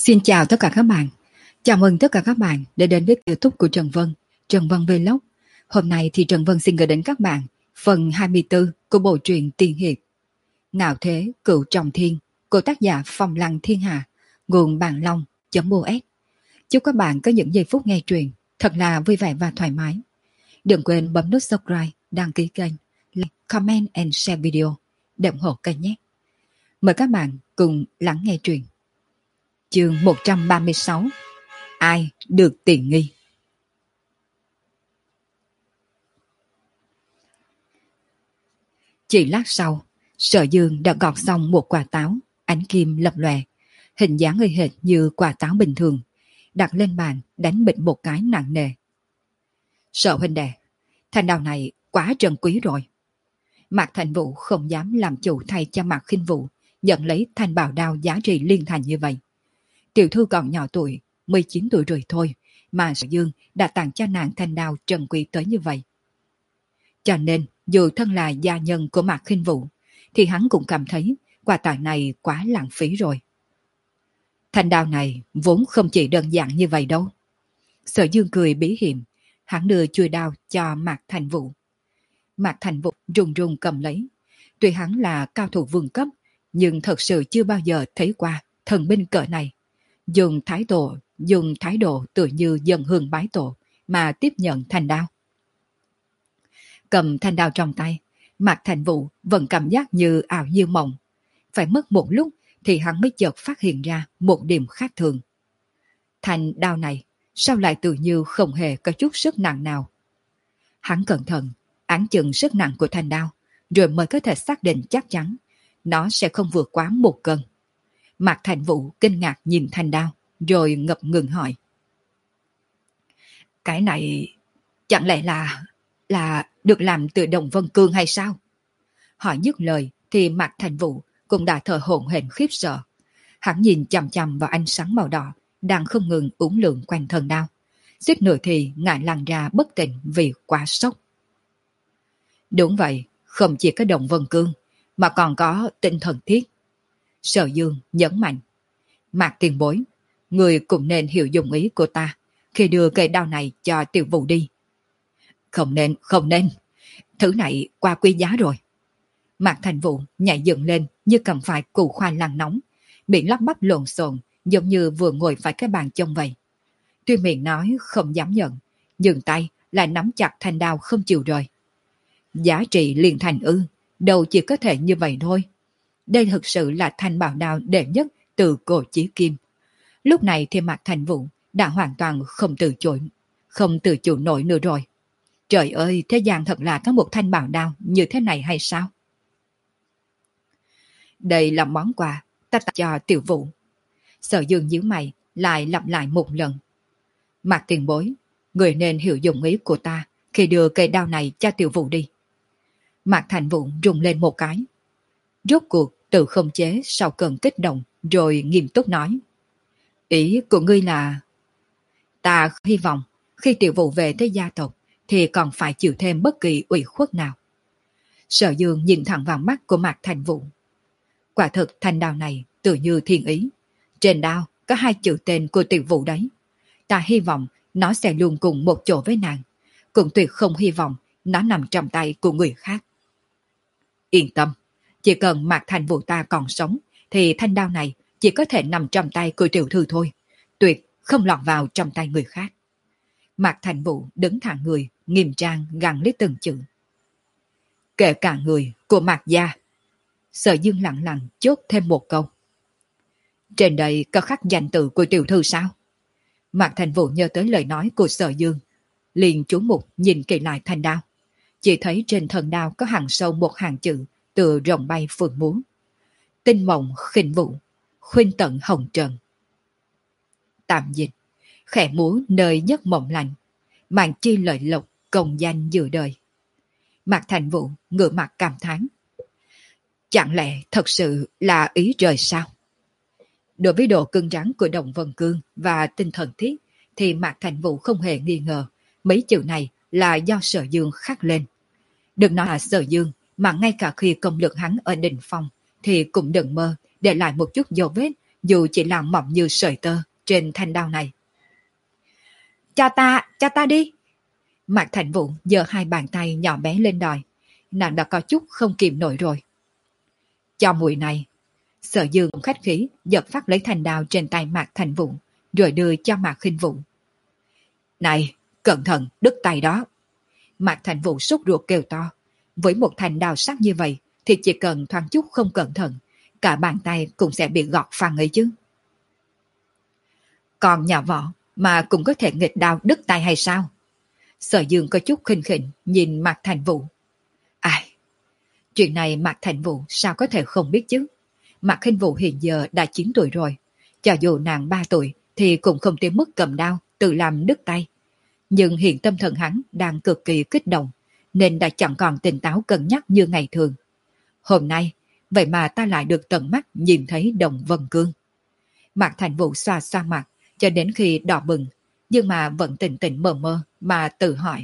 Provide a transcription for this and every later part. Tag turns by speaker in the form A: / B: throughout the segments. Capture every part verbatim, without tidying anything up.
A: Xin chào tất cả các bạn. Chào mừng tất cả các bạn đã đến với YouTube của Trần Vân, Trần Vân Vlog. Hôm nay thì Trần Vân xin gửi đến các bạn phần hai mươi tư của bộ truyện Tiên Hiệp Ngạo Thế Cửu Trọng Thiên của tác giả Phong Lăng Thiên Hà, nguồn Bàn Long.os. Chúc các bạn có những giây phút nghe truyện thật là vui vẻ và thoải mái. Đừng quên bấm nút subscribe, đăng ký kênh, like, comment and share video để ủng hộ kênh nhé. Mời các bạn cùng lắng nghe truyện. Chương một trăm ba mươi sáu. Ai được tiện nghi? Chỉ lát sau, Sở Dương đã gọt xong một quả táo, ánh kim lập lòe, hình dáng y hệt như quả táo bình thường, đặt lên bàn đánh bịch một cái nặng nề. Sở huynh đệ, thanh đao này quá trân quý rồi. Mạc Thành Vũ không dám làm chủ thay cho Mạc Khinh Vũ nhận lấy thanh bảo đao giá trị liên thành như vậy. Tiểu thư còn nhỏ tuổi, mười chín tuổi rồi thôi, mà Sở Dương đã tặng cho nàng thanh đao trân quý tới như vậy. Cho nên, dù thân là gia nhân của Mạc Khinh Vũ, thì hắn cũng cảm thấy quà tặng này quá lãng phí rồi. Thanh đao này vốn không chỉ đơn giản như vậy đâu. Sở Dương cười bí hiểm, hắn đưa chuôi đao cho Mạc Thành Vũ. Mạc Thành Vũ run run cầm lấy. Tuy hắn là cao thủ vương cấp, nhưng thật sự chưa bao giờ thấy qua thần binh cỡ này. Dùng thái độ, dùng thái độ tự như dân hương bái tổ mà tiếp nhận thanh đao. Cầm thanh đao trong tay, Mạc Thành Vũ vẫn cảm giác như ảo như mộng. Phải mất một lúc thì hắn mới chợt phát hiện ra một điểm khác thường. Thanh đao này sao lại tự như không hề có chút sức nặng nào? Hắn cẩn thận áng chừng sức nặng của thanh đao, rồi mới có thể xác định chắc chắn nó sẽ không vượt quá một cân. Mạc Thành Vũ kinh ngạc nhìn thanh đao, rồi ngập ngừng hỏi. Cái này chẳng lẽ là là được làm từ đồng vân cương hay sao? Hỏi dứt lời thì Mạc Thành Vũ cũng đã thở hổn hển khiếp sợ. Hắn nhìn chằm chằm vào ánh sáng màu đỏ đang không ngừng uốn lượn quanh thân đao, suýt nữa thì ngã lăn ra bất tỉnh vì quá sốc. Đúng vậy, không chỉ có đồng vân cương mà còn có tinh thần thiết. Sở Dương nhấn mạnh. Mạc tiền bối, người cũng nên hiểu dụng ý của ta khi đưa cây đao này cho Tiểu Vũ đi. Không nên, không nên. Thứ này quá quý giá rồi. Mạc Thành Vũ nhảy dựng lên như cầm phải củ khoai lang nóng, miệng lắp bắp lộn xộn giống như vừa ngồi phải cái bàn trông vậy. Tuy miệng nói không dám nhận, nhưng tay lại nắm chặt thanh đao không chịu rời. Giá trị liền thành ư, đâu chỉ có thể như vậy thôi. Đây thực sự là thanh bảo đao đệ nhất từ cổ chí kim. Lúc này thì Mạc Thành Vũ đã hoàn toàn không từ chối, không tự chủ nổi nữa rồi. Trời ơi, thế gian thật là có một thanh bảo đao như thế này hay sao? Đây là món quà ta tặng cho Tiểu Vũ. Sở Dương nhíu mày lại lặp lại một lần. Mạc tiền bối, người nên hiểu dụng ý của ta khi đưa cây đao này cho Tiểu Vũ đi. Mạc Thành Vũ rung lên một cái. Rốt cuộc tự không chế sau cơn kích động, rồi nghiêm túc nói. Ý của ngươi là... Ta hy vọng khi Tiểu Vũ về tới gia tộc thì còn phải chịu thêm bất kỳ ủy khuất nào. Sở Dương nhìn thẳng vào mắt của Mạc Thành Vũ. Quả thực thanh đao này tự như thiên ý. Trên đao có hai chữ tên của Tiểu Vũ đấy. Ta hy vọng nó sẽ luôn cùng một chỗ với nàng. Cũng tuyệt không hy vọng nó nằm trong tay của người khác. Yên tâm, chỉ cần Mạc Thành Vũ ta còn sống thì thanh đao này chỉ có thể nằm trong tay của tiểu thư thôi. Tuyệt không lọt vào trong tay người khác. Mạc Thành Vũ đứng thẳng người, nghiêm trang gằn lấy từng chữ. Kể cả người của Mạc gia. Sở Dương lặng lặng chốt thêm một câu. Trên đây có khắc danh tự của tiểu thư sao? Mạc Thành Vũ nhớ tới lời nói của Sở Dương, liền chú mục nhìn kỹ lại thanh đao. Chỉ thấy trên thân đao có hàng sâu một hàng chữ từ rồng bay phượng múa. Tinh mộng khinh vũ, khuynh tận hồng trần. Tạm dịch, khẽ múa nơi giấc mộng lành, màn chi lợi lộc công danh dự đời. Mạc Thành Vũ ngửa mặt cảm thán. Chẳng lẽ thật sự là ý trời sao? Đối với độ cứng rắn của Đồng Vân Cương và tinh thần thiết thì Mạc Thành Vũ không hề nghi ngờ mấy chữ này là do Sở Dương khắc lên. Đừng nói là Sở Dương, mà ngay cả khi công lực hắn ở đỉnh phong thì cũng đừng mơ để lại một chút dấu vết dù chỉ là mỏng như sợi tơ trên thanh đao này. Cho ta, cho ta đi. Mạc Thành Vũ giơ hai bàn tay nhỏ bé lên đòi. Nàng đã có chút không kìm nổi rồi. Cho mùi này. Sở Dương khách khí giật phát lấy thanh đao trên tay Mạc Thành Vũ, rồi đưa cho Mạc Khinh Vũ. Này, cẩn thận, đứt tay đó. Mạc Thành Vũ sốt ruột kêu to. Với một thanh đao sắc như vậy thì chỉ cần thoáng chút không cẩn thận, cả bàn tay cũng sẽ bị gọt phăng ấy chứ. Còn nhà võ mà cũng có thể nghịch đao đứt tay hay sao? Sở Dương có chút khinh khỉnh nhìn Mạc Thành Vũ. Ai, chuyện này Mạc Thành Vũ sao có thể không biết chứ? Mạc Khinh Vũ hiện giờ đã chín tuổi rồi, cho dù nàng ba tuổi thì cũng không tới mức cầm đao tự làm đứt tay. Nhưng hiện tâm thần hắn đang cực kỳ kích động, nên đã chẳng còn tỉnh táo cân nhắc như ngày thường. Hôm nay, vậy mà ta lại được tận mắt nhìn thấy Đồng Vân Cương. Mạc Thành Vũ xoa xoa mặt cho đến khi đỏ bừng, nhưng mà vẫn tỉnh tỉnh mơ mơ mà tự hỏi.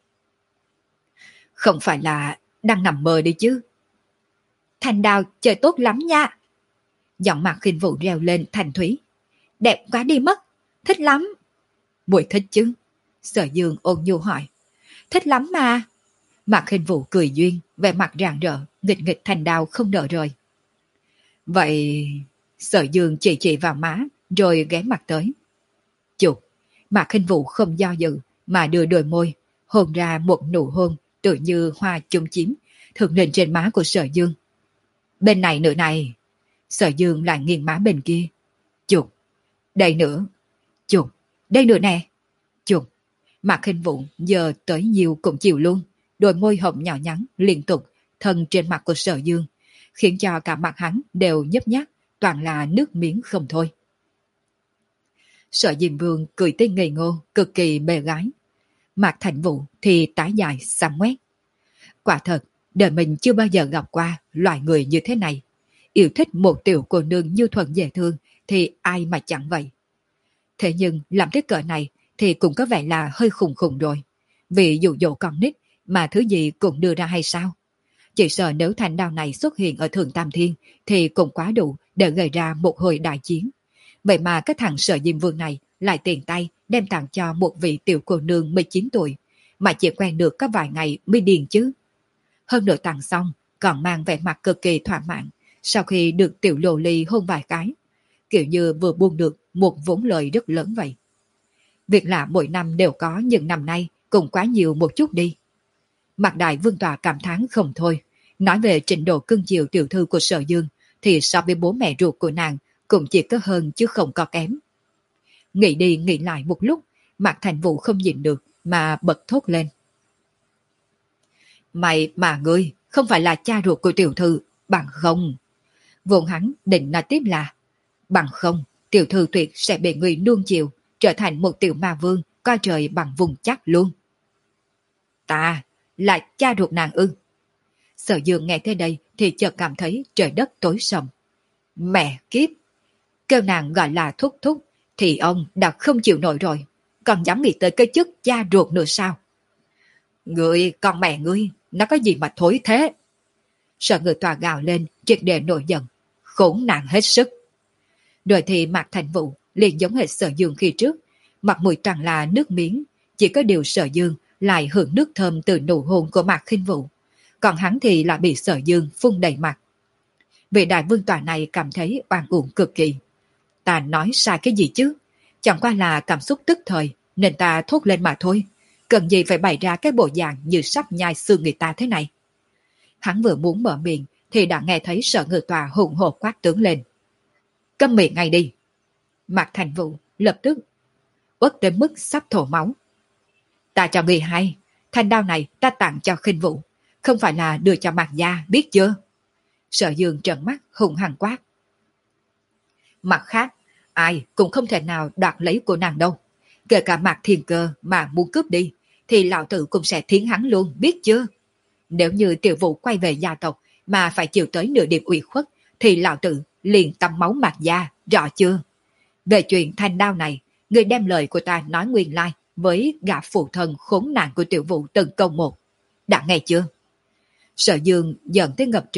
A: Không phải là đang nằm mơ đi chứ? Thanh đao chơi tốt lắm nha. Giọng Mạc Khinh Vũ reo lên thành thúy. Đẹp quá đi mất, thích lắm. Muội thích chứ? Sở Dương ôn nhu hỏi. Thích lắm mà. Mạc Khinh Vũ cười duyên, vẻ mặt rạng rỡ, nghịch nghịch thanh đao không nở rời. Vậy... Sở Dương chỉ chỉ vào má, rồi ghé mặt tới. Chụp, Mạc Khinh Vũ không do dự, mà đưa đôi môi, hôn ra một nụ hôn, tự như hoa chung chín, thực lên trên má của Sở Dương. Bên này nữa này. Sở Dương lại nghiêng má bên kia. Chụp, đây nữa. Chụp, đây nữa nè. Chụp, Mạc Khinh Vũ giờ tới nhiều cũng chịu luôn, đôi môi hồng nhỏ nhắn liên tục thân trên mặt của Sở Dương, khiến cho cả mặt hắn đều nhấp nháp, toàn là nước miếng không thôi. Sở Diêm Vương cười tươi ngây ngô, cực kỳ bề gái. Mạc Thành Vũ thì tái dài xăm ngoét. Quả thật, đời mình chưa bao giờ gặp qua loại người như thế này. Yêu thích một tiểu cô nương như thuần dễ thương thì ai mà chẳng vậy. Thế nhưng làm tới cỡ này thì cũng có vẻ là hơi khùng khùng rồi. Vì dụ dỗ con nít mà thứ gì cũng đưa ra hay sao? Chỉ sợ nếu thanh đao này xuất hiện ở Thượng Tam Thiên thì cũng quá đủ để gây ra một hồi đại chiến. Vậy mà cái thằng Sở Diêm Vương này lại tiền tay đem tặng cho một vị tiểu cô nương mười chín tuổi, mà chỉ quen được có vài ngày mới điền chứ. Hơn nữa tặng xong còn mang vẻ mặt cực kỳ thỏa mãn sau khi được tiểu lô ly hôn vài cái, kiểu như vừa buông được một vốn lời rất lớn vậy. Việc lạ mỗi năm đều có, nhưng năm nay cũng quá nhiều một chút đi. Mạc Đại Vương tòa cảm thán không thôi. Nói về trình độ cưng chiều tiểu thư của Sở Dương thì so với bố mẹ ruột của nàng cũng chỉ có hơn chứ không có kém. Nghĩ đi nghĩ lại một lúc, Mạc Thành Vũ không nhịn được mà bật thốt lên. Mày mà ngươi không phải là cha ruột của tiểu thư, bằng không. Vốn hắn định nói tiếp là bằng không, tiểu thư tuyệt sẽ bị người nuông chiều, trở thành một tiểu ma vương coi trời bằng vùng chắc luôn. Ta là cha ruột nàng ư? Sở Dương nghe tới đây thì chợt cảm thấy trời đất tối sầm. Mẹ kiếp! Kêu nàng gọi là thúc thúc thì ông đã không chịu nổi rồi, còn dám nghĩ tới cái chức cha ruột nữa sao? Ngươi, con mẹ ngươi, nó có gì mà thối thế? Sở Ngự Tòa gào lên, triệt để nổi giận, khốn nạn hết sức. Rồi thì Mạc Thành Vũ liền giống hệt Sở Dương khi trước, mặt mũi toàn là nước miếng, chỉ có điều Sở Dương lại hưởng nước thơm từ nụ hôn của Mạc Khinh Vũ, còn hắn thì lại bị Sở Dương phun đầy mặt. Vị đại vương tòa này cảm thấy oan uổng cực kỳ. Ta nói sai cái gì chứ? Chẳng qua là cảm xúc tức thời nên ta thốt lên mà thôi. Cần gì phải bày ra cái bộ dạng như sắp nhai xương người ta thế này? Hắn vừa muốn mở miệng thì đã nghe thấy Sở Ngự Tòa hùng hổ quát tướng lên. Câm miệng ngay đi! Mạc Thành Vũ lập tức uất đến mức sắp thổ máu. Ta cho người hay, thanh đao này ta tặng cho Khinh Vũ, không phải là đưa cho Mạc gia, biết chưa? Sở Dương trợn mắt hùng hăng quát. Mặt khác, ai cũng không thể nào đoạt lấy của nàng đâu. Kể cả Mạc Thiên Cơ mà muốn cướp đi, thì lão tử cũng sẽ thiến hắn luôn, biết chưa? Nếu như tiểu vụ quay về gia tộc mà phải chịu tới nửa điểm ủy khuất, thì lão tử liền tắm máu Mạc gia, rõ chưa? Về chuyện thanh đao này, người đem lời của ta nói nguyên lai với gã phụ thân khốn nạn của tiểu vụ từng câu một. Đã nghe chưa? Sở Dương giận tới ngập trời,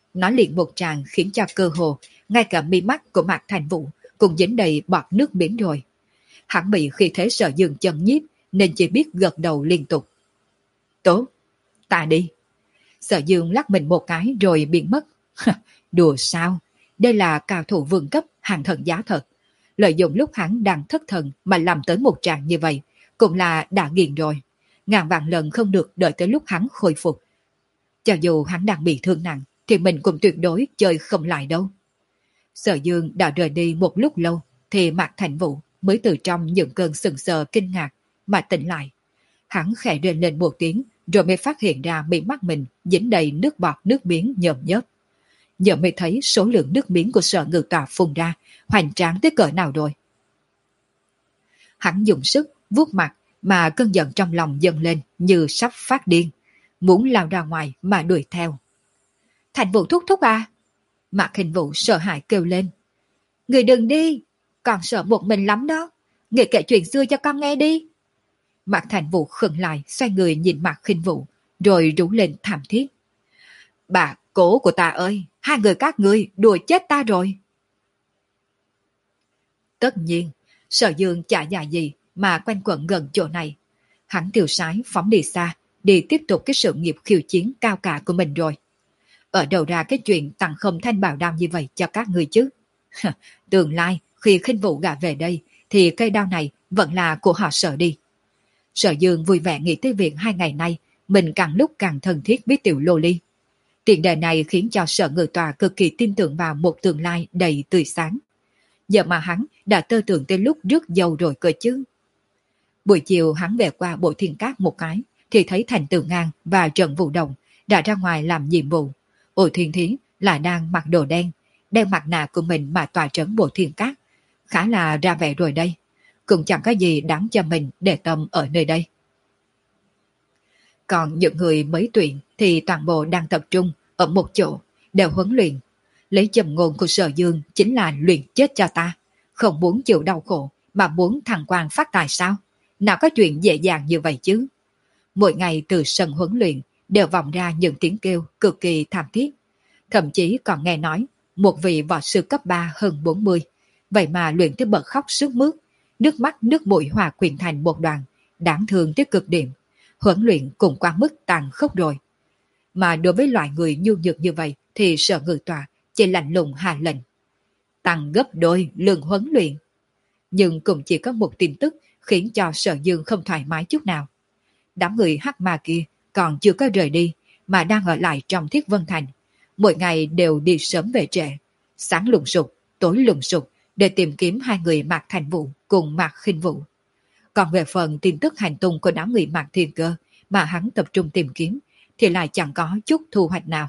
A: Nói liền một tràng khiến cho cơ hồ, ngay cả mi mắt của Mạc Thành Vũ cũng dính đầy bọt nước miếng rồi. Hắn bị khi thế Sở Dương chấn nhiếp nên chỉ biết gật đầu liên tục. Tốt, ta đi. Sở Dương lắc mình một cái rồi biến mất. Đùa sao? Đây là cao thủ vương cấp hàng thần giá thật. Lợi dụng lúc hắn đang thất thần mà làm tới một trạng như vậy, cũng là đã nghiền rồi. Ngàn vạn lần không được đợi tới lúc hắn khôi phục. Cho dù hắn đang bị thương nặng, thì mình cũng tuyệt đối chơi không lại đâu. Sở Dương đã rời đi một lúc lâu, thì Mạc Thành Vũ mới từ trong những cơn sừng sờ kinh ngạc mà tỉnh lại. Hắn khẽ rên lên một tiếng, rồi mới phát hiện ra mí mắt mình dính đầy nước bọt nước miếng nhợm nhớp. Giờ mới thấy số lượng nước miếng của Sở Ngự Tòa phun ra hoành tráng tới cỡ nào rồi. Hắn dùng sức vuốt mặt mà cơn giận trong lòng dâng lên như sắp phát điên, muốn lao ra ngoài mà đuổi theo. Thành Vũ thúc thúc à? Mạc Hình Vũ sợ hãi kêu lên. Người đừng đi, con sợ một mình lắm đó. Người kể chuyện xưa cho con nghe đi. Mạc Thành Vũ khựng lại, xoay người nhìn Mạc Khinh Vũ, rồi rú lên thảm thiết. Bà cố của ta ơi, hai người các ngươi đùa chết ta rồi. Tất nhiên, Sở Dương chả dạ gì mà quanh quẩn gần chỗ này. Hắn tiêu sái phóng đi xa, đi tiếp tục cái sự nghiệp khiêu chiến cao cả của mình rồi. Ở đầu ra cái chuyện tặng không thanh bảo đao như vậy cho các người chứ. Tương lai, khi Khinh Vũ gả về đây, thì cây đao này vẫn là của họ Sở đi. Sở Dương vui vẻ nghĩ tới việc hai ngày nay mình càng lúc càng thân thiết với tiểu lô ly. Tiền đề này khiến cho Sở Ngự Tòa cực kỳ tin tưởng vào một tương lai đầy tươi sáng. Giờ mà hắn đã tơ tưởng tới lúc rước dâu rồi cơ chứ. Buổi chiều hắn về qua Bộ Thiên Cát một cái, thì thấy Thành Tử Ngang và Trần Vũ Đồng đã ra ngoài làm nhiệm vụ. Ổ Thiên Thiến là đang mặc đồ đen, đeo mặt nạ của mình mà tòa trấn Bộ Thiên Cát. Khá là ra vẻ rồi đây. Cũng chẳng có gì đáng cho mình để tâm ở nơi đây. Còn những người mới tuyển thì toàn bộ đang tập trung ở một chỗ, đều huấn luyện. Lấy châm ngôn của Sở Dương chính là luyện chết cho ta. Không muốn chịu đau khổ mà muốn thăng quan phát tài sao? Nào có chuyện dễ dàng như vậy chứ? Mỗi ngày từ sân huấn luyện đều vọng ra những tiếng kêu cực kỳ thảm thiết. Thậm chí còn nghe nói một vị võ sư cấp ba hơn bốn mươi, vậy mà luyện tới bật khóc sướt mướt, nước mắt nước mũi hòa quyện thành một đoàn, đáng thương tới cực điểm. Huấn luyện cũng quá mức tàn khốc rồi. Mà đối với loại người nhu nhược như vậy thì Sở Ngự Tòa chỉ lạnh lùng hạ lệnh tăng gấp đôi lượng huấn luyện. Nhưng cũng chỉ có một tin tức khiến cho Sở Dương không thoải mái chút nào. Đám người hắc ma kia còn chưa có rời đi mà đang ở lại trong Thiết Vân Thành. Mỗi ngày đều đi sớm về trễ, sáng lùng sục, tối lùng sục để tìm kiếm hai người Mạc Thành Vũ cùng Mạc Khinh Vũ. Còn về phần tin tức hành tung của đám người Mạc Thiên Cơ mà hắn tập trung tìm kiếm thì lại chẳng có chút thu hoạch nào.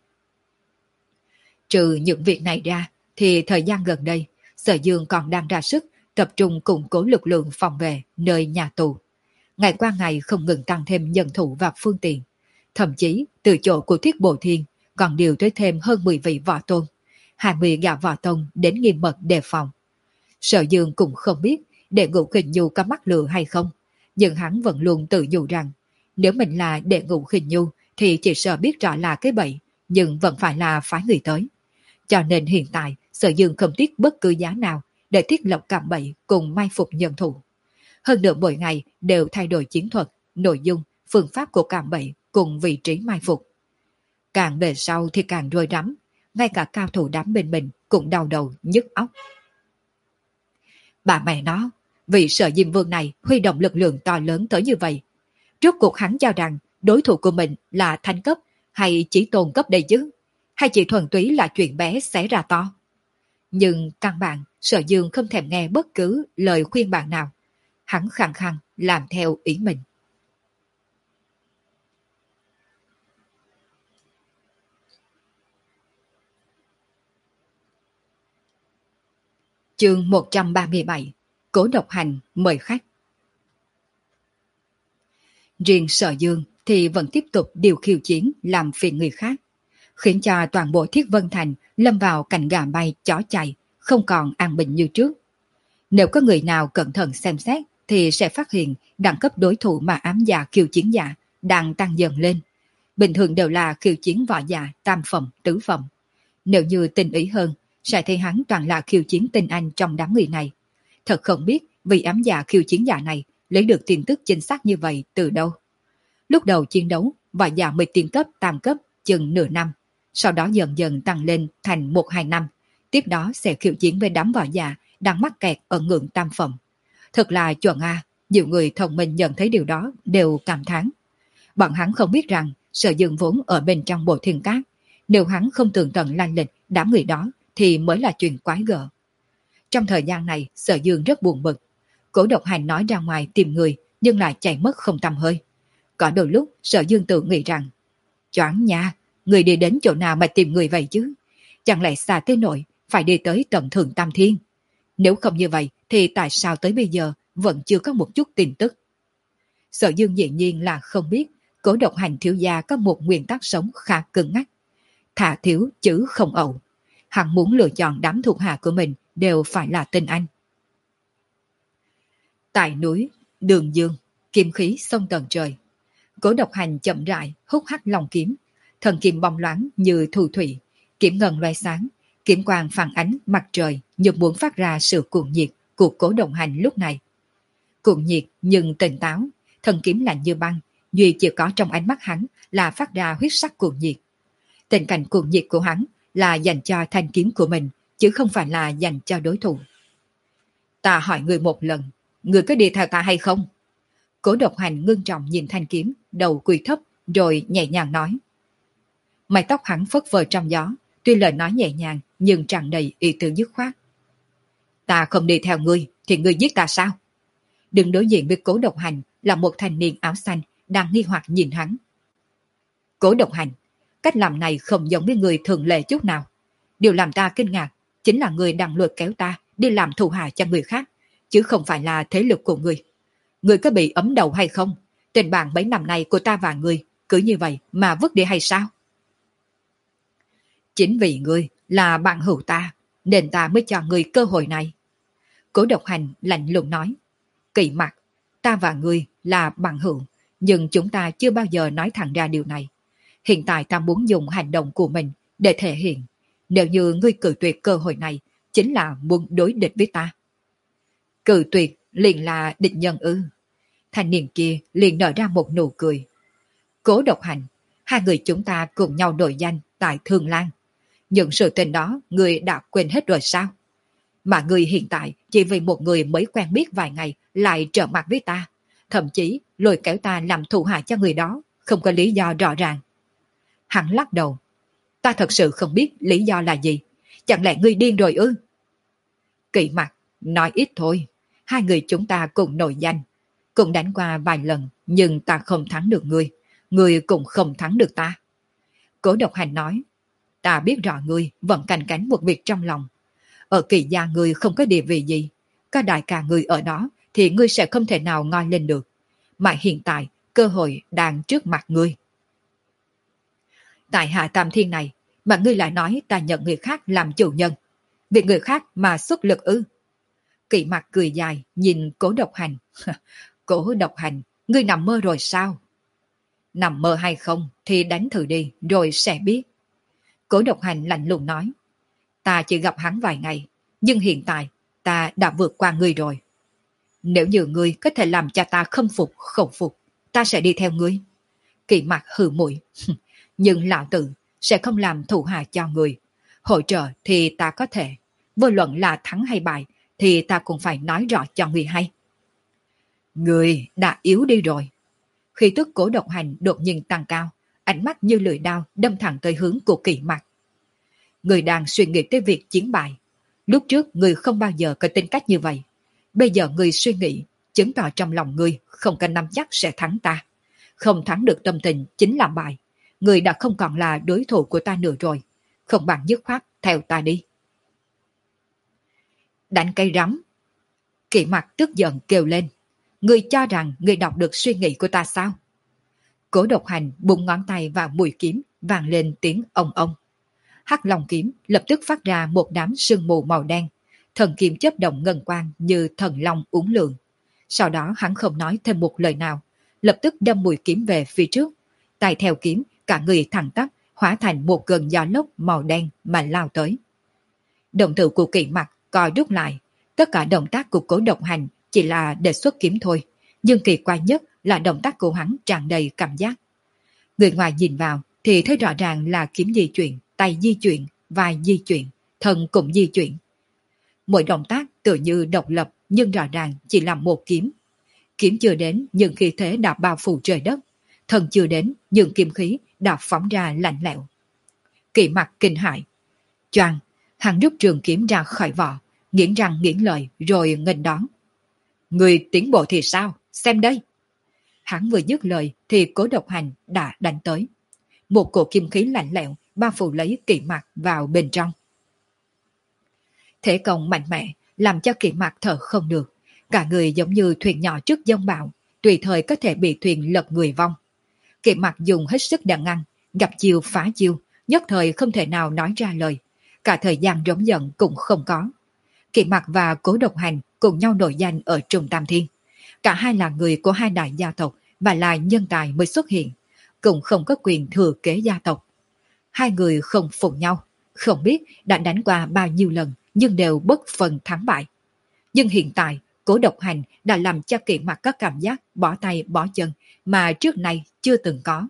A: Trừ những việc này ra thì thời gian gần đây Sở Dương còn đang ra sức tập trung củng cố lực lượng phòng vệ nơi nhà tù. Ngày qua ngày không ngừng tăng thêm nhân thủ và phương tiện. Thậm chí từ chỗ của Thiết Bộ Thiên còn điều tới thêm hơn mười vị võ tôn, hai mươi gã võ tôn đến nghiêm mật đề phòng. Sở Dương cũng không biết Đệ Ngũ Khinh Nhu có mắc lừa hay không, nhưng hắn vẫn luôn tự nhủ rằng nếu mình là Đệ Ngũ Khinh Nhu thì chỉ sợ biết rõ là cái bẫy, nhưng vẫn phải là phái người tới. Cho nên hiện tại Sở Dương không tiếc bất cứ giá nào để thiết lập cạm bẫy cùng mai phục nhân thủ. Hơn nữa mỗi ngày đều thay đổi chiến thuật, nội dung, phương pháp của cạm bẫy cùng vị trí mai phục. Càng về sau thì càng rối rắm, ngay cả cao thủ đám bên mình cũng đau đầu nhức óc. Bà mẹ nó, vị Sở Diêm Vương này huy động lực lượng to lớn tới như vậy. Rốt cuộc hắn cho rằng đối thủ của mình là thánh cấp hay chỉ tôn cấp đây chứ? Hay chỉ thuần túy là chuyện bé xé ra to? Nhưng căn bản Sở Dương không thèm nghe bất cứ lời khuyên bạn nào. Hắn khăng khăng làm theo ý mình. Chương một trăm ba mươi bảy. Cố Độc Hành mời khách. Riêng Sở Dương thì vẫn tiếp tục điều khiêu chiến làm phiền người khác, khiến cho toàn bộ Thiết Vân Thành lâm vào cảnh gà bay chó chạy, không còn an bình như trước. Nếu có người nào cẩn thận xem xét thì sẽ phát hiện đẳng cấp đối thủ mà ám giả khiêu chiến giả đang tăng dần lên. bình thường đều là khiêu chiến võ giả tam phẩm, tứ phẩm. Nếu như tinh ý hơn, sẽ thấy hắn toàn là khiêu chiến tinh anh trong đám người này. Thật không biết vị ám giả khiêu chiến giả này lấy được tin tức chính xác như vậy từ đâu. Lúc đầu chiến đấu, võ giả mới tiến cấp tam cấp chừng nửa năm, sau đó dần dần tăng lên thành một hai năm, tiếp đó sẽ khiêu chiến với đám võ giả đang mắc kẹt ở ngưỡng tam phẩm. Thật là chuẩn a, nhiều người thông minh nhận thấy điều đó đều cảm thán. Bọn hắn không biết rằng Sở Dương vốn ở bên trong bộ thiên cát, nếu hắn không tường tận lai lịch đám người đó thì mới là chuyện quái gở. Trong thời gian này, Sở Dương rất buồn bực. Cố Độc Hành nói ra ngoài tìm người nhưng lại chạy mất không tăm hơi. Có đôi lúc Sở Dương tự nghĩ rằng, choáng nha, người đi đến chỗ nào mà tìm người vậy chứ? Chẳng lẽ xa tới nỗi phải đi tới tận Thượng Tam Thiên? Nếu không như vậy thì tại sao tới bây giờ vẫn chưa có một chút tin tức? Sở Dương dĩ nhiên là không biết Cố Độc Hành thiếu gia có một nguyên tắc sống khá cứng ngắc. Thả thiếu chứ không ẩu. Hắn muốn lựa chọn đám thuộc hạ của mình đều phải là tinh anh. Tại núi, đường dương, kim khí sông tận trời. Cố Độc Hành chậm rãi hút hắc lòng kiếm, thần kiếm bóng loáng như thu thủy, kiếm ngân loe sáng, kiếm quang phản ánh mặt trời như muốn phát ra sự cuồng nhiệt của Cố Độc Hành lúc này. Cuồng nhiệt nhưng tỉnh táo, thần kiếm lạnh như băng, duy chỉ có trong ánh mắt hắn là phát ra huyết sắc cuồng nhiệt. Tình cảnh cuồng nhiệt của hắn là dành cho thanh kiếm của mình, chứ không phải là dành cho đối thủ. Ta hỏi người một lần, người có đi theo ta hay không? Cố Độc Hành ngưng trọng nhìn thanh kiếm, đầu quỳ thấp, rồi nhẹ nhàng nói. Mái tóc hắn phất phơ trong gió, tuy lời nói nhẹ nhàng nhưng tràn đầy ý tứ dứt khoát. Ta không đi theo ngươi, thì ngươi giết ta sao? Đứng đối diện với Cố Độc Hành là một thanh niên áo xanh đang nghi hoặc nhìn hắn. Cố Độc Hành, cách làm này không giống với người thường lệ chút nào. Điều làm ta kinh ngạc chính là người đang lôi kéo ta đi làm thù hạ cho người khác, chứ không phải là thế lực của người. Người có bị ấm đầu hay không? Tình bạn mấy năm nay của ta và người cứ như vậy mà vứt đi hay sao? Chính vì ngươi là bạn hữu ta, nên ta mới cho ngươi cơ hội này. Cố Độc Hành lạnh lùng nói. Kỳ mặt, ta và ngươi là bạn hữu, nhưng chúng ta chưa bao giờ nói thẳng ra điều này. Hiện tại ta muốn dùng hành động của mình để thể hiện. Nếu như ngươi cự tuyệt cơ hội này, chính là muốn đối địch với ta. Cự tuyệt liền là địch nhân ư? Thanh niên kia liền nở ra một nụ cười. Cố Độc Hành, hai người chúng ta cùng nhau nổi danh tại Thương Lan. Những sự tình đó ngươi đã quên hết rồi sao? Mà ngươi hiện tại chỉ vì một người mới quen biết vài ngày lại trở mặt với ta, thậm chí lôi kéo ta làm thù hạ cho người đó, không có lý do rõ ràng. Hắn lắc đầu. Ta thật sự không biết lý do là gì. Chẳng lẽ ngươi điên rồi ư? Kỵ mặt, nói ít thôi. Hai người chúng ta cùng nổi danh, cùng đánh qua vài lần, nhưng ta không thắng được ngươi. Ngươi cũng không thắng được ta. Cố Độc Hành nói. Ta biết rõ ngươi vẫn canh cánh một việc trong lòng. Ở Kỳ gia ngươi không có địa vị gì. Có đại ca ngươi ở đó thì ngươi sẽ không thể nào ngoi lên được. Mà hiện tại cơ hội đang trước mặt ngươi. Tại Hạ Tam Thiên này mà ngươi lại nói ta nhận người khác làm chủ nhân. Vì người khác mà xuất lực ư? Kỵ mặt cười dài nhìn Cố Độc Hành. Cố Độc Hành, ngươi nằm mơ rồi sao? Nằm mơ hay không thì đánh thử đi rồi sẽ biết. Cố Độc Hành lạnh lùng nói. Ta chỉ gặp hắn vài ngày, nhưng hiện tại ta đã vượt qua ngươi rồi. Nếu như ngươi có thể làm cho ta khâm phục, khẩu phục, ta sẽ đi theo ngươi. Kỵ mặt hừ mũi. Nhưng lão tử sẽ không làm thủ hạ cho người. Hỗ trợ thì ta có thể. Vô luận là thắng hay bại thì ta cũng phải nói rõ cho người hay. Người đã yếu đi rồi. Khi tức Cố Độc Hành đột nhiên tăng cao, ánh mắt như lưỡi đao đâm thẳng tới hướng của Kỵ mặt. Người đang suy nghĩ tới việc chiến bại. Lúc trước người không bao giờ có tính cách như vậy. Bây giờ người suy nghĩ, chứng tỏ trong lòng người không có nắm chắc sẽ thắng ta. Không thắng được tâm tình chính là bại. Người đã không còn là đối thủ của ta nữa rồi. Không bằng dứt khoát theo ta đi. Đánh cây rắm. Kỵ mặt tức giận kêu lên. Người cho rằng người đọc được suy nghĩ của ta sao? Cố Độc Hành búng ngón tay vào mũi kiếm, vang lên tiếng ông ông. Hắc Long kiếm lập tức phát ra một đám sương mù màu đen. Thần kiếm chớp động ngân quang như thần long uốn lượn. Sau đó hắn không nói thêm một lời nào, lập tức đâm mũi kiếm về phía trước. Tay theo kiếm, cả người thẳng tắp, hóa thành một cơn gió lốc màu đen mà lao tới. Động tử của Kỷ Mặc co rút lại, tất cả động tác của Cố Độc Hành chỉ là đề xuất kiếm thôi, nhưng kỳ quái nhất là động tác của hắn tràn đầy cảm giác. Người ngoài nhìn vào thì thấy rõ ràng là kiếm di chuyển, tay di chuyển, vai di chuyển, thân cũng di chuyển. Mỗi động tác tự như độc lập nhưng rõ ràng chỉ là một kiếm. Kiếm chưa đến nhưng khí thế đã bao phủ trời đất, thân chưa đến nhưng kiếm khí đã phóng ra lạnh lẽo. Kỷ Mặc kinh hãi, choàng, hắn rút trường kiếm ra khỏi vỏ, nghiến răng nghiến lợi rồi nghênh đón. Người tiến bộ thì sao? Xem đây! Hắn vừa dứt lời thì Cố Độc Hành đã đánh tới. Một cổ kim khí lạnh lẽo bao phủ lấy Kỷ Mặc vào bên trong. Thế công mạnh mẽ làm cho Kỷ Mặc thở không được, cả người giống như thuyền nhỏ trước giông bão, tùy thời có thể bị thuyền lật người vong. Kỷ Mặc dùng hết sức để ngăn, gặp chiêu phá chiêu, nhất thời không thể nào nói ra lời, cả thời gian rống giận cũng không có. Kỷ Mặc và Cố Độc Hành cùng nhau nổi danh ở Trung Tam Thiên, cả hai là người của hai đại gia tộc và là nhân tài mới xuất hiện, cũng không có quyền thừa kế gia tộc. Hai người không phục nhau, không biết đã đánh qua bao nhiêu lần nhưng đều bất phần thắng bại. Nhưng hiện tại Cố Độc Hành đã làm cho Kỷ Mặc có cảm giác bỏ tay bỏ chân mà trước nay chưa từng có.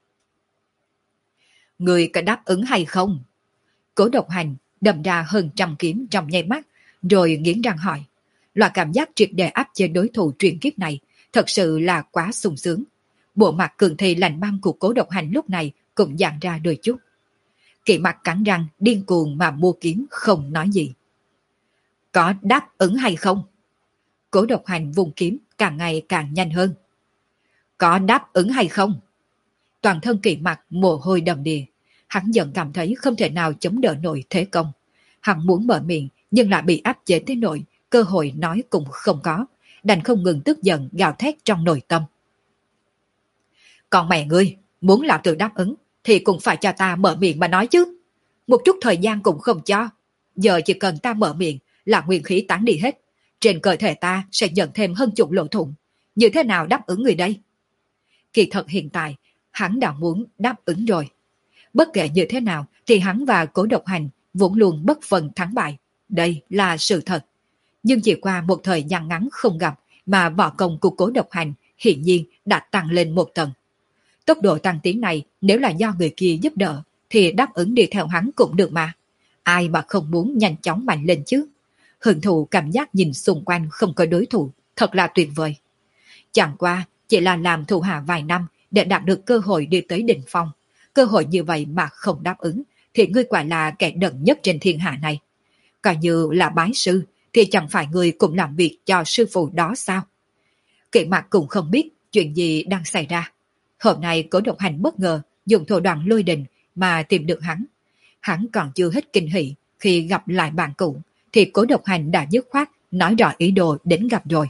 A: Người có đáp ứng hay không? Cố Độc Hành đâm ra hơn trăm kiếm trong nháy mắt, rồi nghiến răng hỏi. Loại cảm giác triệt để áp chế đối thủ truyền kiếp này thật sự là quá sung sướng. Bộ mặt cường thi lạnh băng của Cố Độc Hành lúc này cũng dạn ra đôi chút. Kỷ Mặc cắn răng điên cuồng mà mua kiếm không nói gì. Có đáp ứng hay không? Cố Độc Hành vùng kiếm càng ngày càng nhanh hơn. Có đáp ứng hay không? Toàn thân Kỷ Mặc mồ hôi đầm đìa, hắn dần cảm thấy không thể nào chống đỡ nổi thế công. Hắn muốn mở miệng nhưng lại bị áp chế tới nỗi cơ hội nói cũng không có, đành không ngừng tức giận gào thét trong nội tâm. Còn mẹ ngươi, muốn lão tử đáp ứng thì cũng phải cho ta mở miệng mà nói chứ. Một chút thời gian cũng không cho. Giờ chỉ cần ta mở miệng là nguyên khí tán đi hết. Trên cơ thể ta sẽ nhận thêm hơn chục lỗ thủng. Như thế nào đáp ứng người đây? Kỳ thật hiện tại, hắn đã muốn đáp ứng rồi. Bất kể như thế nào thì hắn và Cố Độc Hành vốn luôn bất phần thắng bại. Đây là sự thật. Nhưng chỉ qua một thời gian ngắn không gặp mà võ công của Cố Độc Hành hiển nhiên đã tăng lên một tầng. Tốc độ tăng tiến này nếu là do người kia giúp đỡ thì đáp ứng đi theo hắn cũng được mà. Ai mà không muốn nhanh chóng mạnh lên chứ? Hưởng thụ cảm giác nhìn xung quanh không có đối thủ, thật là tuyệt vời. Chẳng qua chỉ là làm thủ hạ vài năm để đạt được cơ hội đi tới đỉnh phong. Cơ hội như vậy mà không đáp ứng thì ngươi quả là kẻ đần nhất trên thiên hạ này. Coi như là bái sư thì chẳng phải ngươi cũng làm việc cho sư phụ đó sao? Kỷ Mặc cũng không biết chuyện gì đang xảy ra. Hôm nay Cố Độc Hành bất ngờ dùng thủ đoạn lôi đình mà tìm được hắn. Hắn còn chưa hết kinh hỉ khi gặp lại bạn cũ thì Cố Độc Hành đã dứt khoát nói rõ ý đồ đến gặp rồi.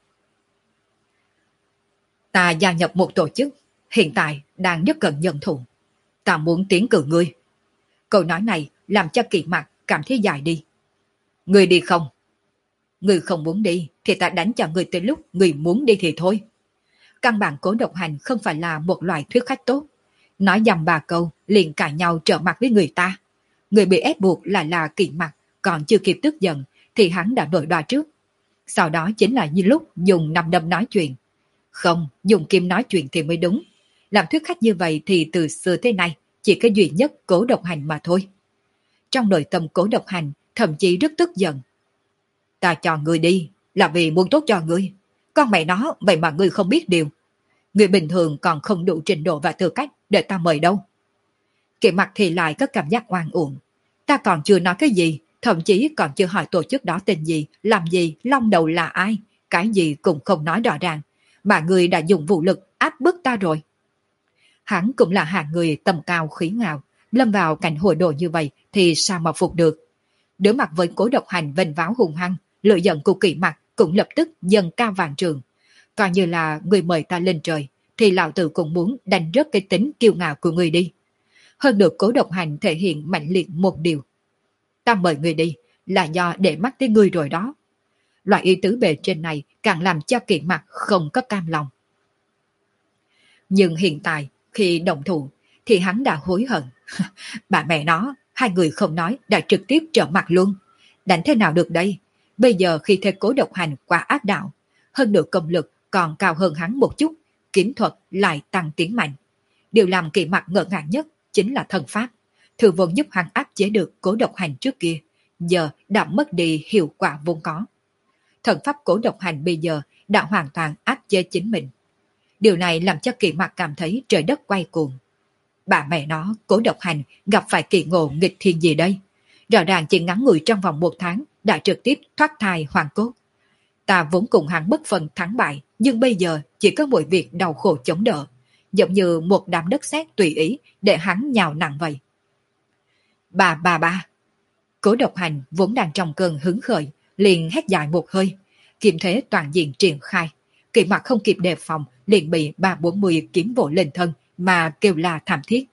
A: Ta gia nhập một tổ chức, hiện tại đang rất cần nhân thủ. Ta muốn tiến cử ngươi. Câu nói này làm cho Kỷ Mặc cảm thấy dài đi. Ngươi đi không? Ngươi không muốn đi thì ta đánh cho ngươi tới lúc ngươi muốn đi thì thôi. Căn bản Cố Độc Hành không phải là một loại thuyết khách tốt. Nói dăm ba câu liền cãi nhau trở mặt với người ta. Người bị ép buộc lại là Kỷ Mặc, còn chưa kịp tức giận thì hắn đã nổi đoá trước. Sau đó chính là như lúc dùng nằm đâm nói chuyện. Không, dùng kim nói chuyện thì mới đúng. Làm thuyết khách như vậy thì từ xưa tới nay chỉ có duy nhất Cố Độc Hành mà thôi. Trong nội tâm Cố Độc Hành thậm chí rất tức giận. Ta cho ngươi đi là vì muốn tốt cho ngươi. Con mẹ nó, vậy mà ngươi không biết điều. Người bình thường còn không đủ trình độ và tư cách để ta mời đâu. Kỷ Mặc thì lại có cảm giác oan uổng. Ta còn chưa nói cái gì, thậm chí còn chưa hỏi tổ chức đó tên gì, làm gì, long đầu là ai, cái gì cũng không nói rõ ràng, mà người đã dùng vũ lực áp bức ta rồi. Hắn cũng là hạng người tầm cao khí ngạo, lâm vào cảnh hồi đồ như vậy thì sao mà phục được. Đối mặt với Cố Độc Hành vênh váo hùng hăng, lửa giận của Kỷ Mặc cũng lập tức dâng cao vạn trường. Coi như là người mời ta lên trời, thì lão tử cũng muốn đánh rớt cái tính kiêu ngạo của người đi. Hơn được Cố Độc Hành thể hiện mạnh liệt một điều. Ta mời người đi là do để mắt tới ngươi rồi đó. Loại ý tứ bề trên này càng làm cho Kỷ Mặc không có cam lòng. Nhưng hiện tại, khi động thủ, thì hắn đã hối hận. Bà mẹ nó, hai người không nói đã trực tiếp trở mặt luôn. Đánh thế nào được đây? Bây giờ khi thế Cố Độc Hành quá ác đạo, hơn nữa công lực còn cao hơn hắn một chút, kiếm thuật lại tăng tiến mạnh. Điều làm Kỵ Mặc ngỡ ngàng nhất chính là thần pháp. Thứ vốn giúp hắn áp chế được Cố Độc Hành trước kia, giờ đã mất đi hiệu quả vốn có. Thần pháp Cố Độc Hành bây giờ đã hoàn toàn áp chế chính mình. Điều này làm cho Kỵ Mặc cảm thấy trời đất quay cuồng. Bà mẹ nó, Cố Độc Hành gặp phải kỳ ngộ nghịch thiên gì đây? Rõ ràng chỉ ngắn ngủi trong vòng một tháng đã trực tiếp thoát thai hoàn cốt. Ta vốn cùng hắn bất phân thắng bại, nhưng bây giờ chỉ có mọi việc đau khổ chống đỡ, giống như một đám đất sét tùy ý để hắn nhào nặng vậy. Bà bà bà. Cố Độc Hành vốn đang trong cơn hứng khởi, liền hét dài một hơi, kiếm thế toàn diện triển khai. Kỵ Mặc không kịp đề phòng, liền bị ba bốn mươi kiếm vỗ lên thân mà kêu la thảm thiết.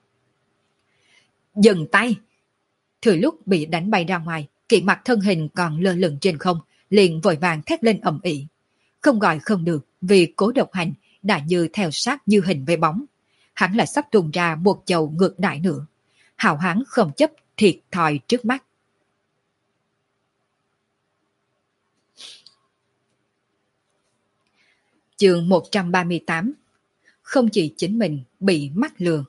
A: Dừng tay! Thừa lúc bị đánh bay ra ngoài, Kỵ Mặc thân hình còn lơ lửng trên không, liền vội vàng thét lên ầm ĩ. Không gọi không được, vì Cố Độc Hành đã như theo sát như hình với bóng. Hắn lại sắp tung ra một chầu ngược đại nữa. Hào hán không chấp thiệt thòi trước mắt. Chương một trăm ba mươi tám. Không chỉ chính mình bị mắc lừa.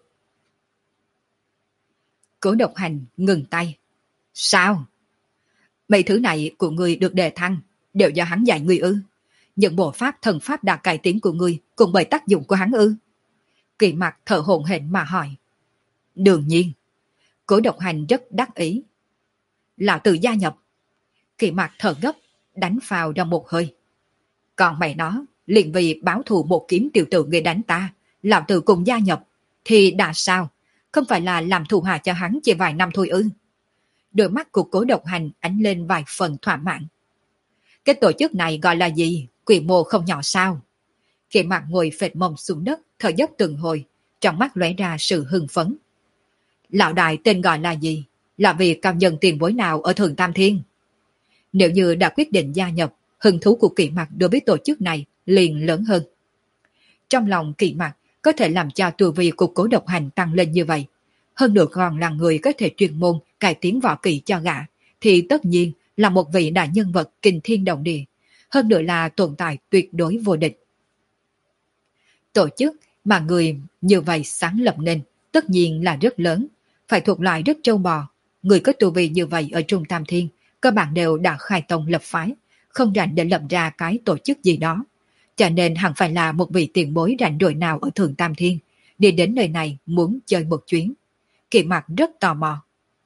A: Cố Độc Hành ngừng tay. Sao? Mấy thứ này của ngươi được đề thăng, đều do hắn dạy ngươi ư? Những bộ pháp thần pháp đã cải tiến của ngươi cùng bởi tác dụng của hắn ư? Kỵ Mặc thở hổn hển mà hỏi. Đương nhiên. Cố Độc Hành rất đắc ý. Lão tử gia nhập. Kỵ Mặc thở gấp, đánh phào ra một hơi. Còn mẹ nó, liền vì báo thù một kiếm tiểu tử người đánh ta, lão tử cùng gia nhập, thì đã sao? Không phải là làm thù hạ cho hắn chỉ vài năm thôi ư? Đôi mắt của Cố Độc Hành ánh lên vài phần thỏa mãn. Cái tổ chức này gọi là gì? Quy mô không nhỏ sao? Kỵ Mặc ngồi phệt mông xuống đất, thở dốc từng hồi, trong mắt lóe ra sự hưng phấn. Lão đại tên gọi là gì? Là vì cao nhân tiền bối nào ở Thường Tam Thiên? Nếu như đã quyết định gia nhập, hứng thú của Kỵ Mặc đối với tổ chức này liền lớn hơn. Trong lòng Kỵ Mặc có thể làm cho tu vi của Cố Độc Hành tăng lên như vậy, hơn nữa còn là người có thể chuyên môn cải tiến võ kỹ cho gã, thì tất nhiên là một vị đại nhân vật kinh thiên động địa, hơn nữa là tồn tại tuyệt đối vô địch. Tổ chức mà người như vậy sáng lập nên tất nhiên là rất lớn, phải thuộc loại rất trâu bò. Người có tu vi như vậy ở Trung Tam Thiên cơ bản đều đã khai tông lập phái, không rảnh để lập ra cái tổ chức gì đó. Cho nên hẳn phải là một vị tiền bối rảnh rỗi nào ở Thường Tam Thiên đi đến nơi này muốn chơi một chuyến. Kỵ Mặc rất tò mò.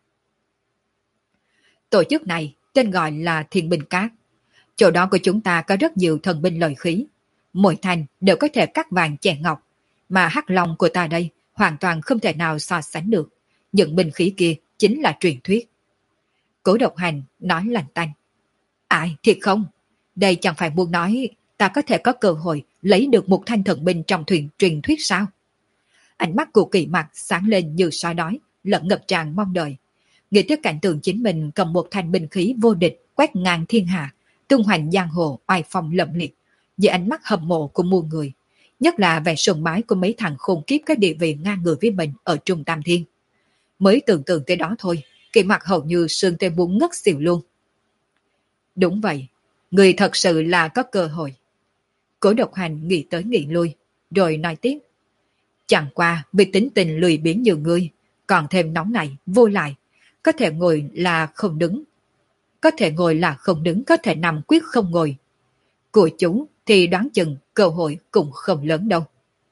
A: Tổ chức này tên gọi là Thiên Binh Cát. Chỗ đó của chúng ta có rất nhiều thần binh lợi khí, mỗi thanh đều có thể cắt vàng chẻ ngọc, mà hắc long của ta đây hoàn toàn không thể nào so sánh được. Những binh khí kia chính là truyền thuyết. Cố Độc Hành nói lành tanh. Ai, thiệt không? Đây chẳng phải muốn nói ta có thể có cơ hội lấy được một thanh thần binh trong thuyền truyền thuyết sao? Ánh mắt của Kỵ Mặc sáng lên như soi đói, lẫn ngập tràn mong đợi. Nghĩ tới cảnh tượng chính mình cầm một thanh binh khí vô địch quét ngang thiên hạ, tung hoành giang hồ oai phong lẫm liệt, với ánh mắt hâm mộ của muôn người, nhất là vẻ sùng bái của mấy thằng khôn kiếp có địa vị ngang ngửa với mình ở Trung Tam Thiên. Mới tưởng tượng tới đó thôi, Kỵ Mặc hầu như sương tê muốn ngất xỉu luôn. Đúng vậy, người thật sự là có cơ hội. Cố Độc Hành nghĩ tới nghĩ lui, rồi nói tiếp. Chẳng qua vì tính tình lười biếng như ngươi, còn thêm nóng này, vô lại, có thể ngồi là không đứng. Có thể ngồi là không đứng, có thể nằm quyết không ngồi. Của chúng thì đoán chừng cơ hội cũng không lớn đâu.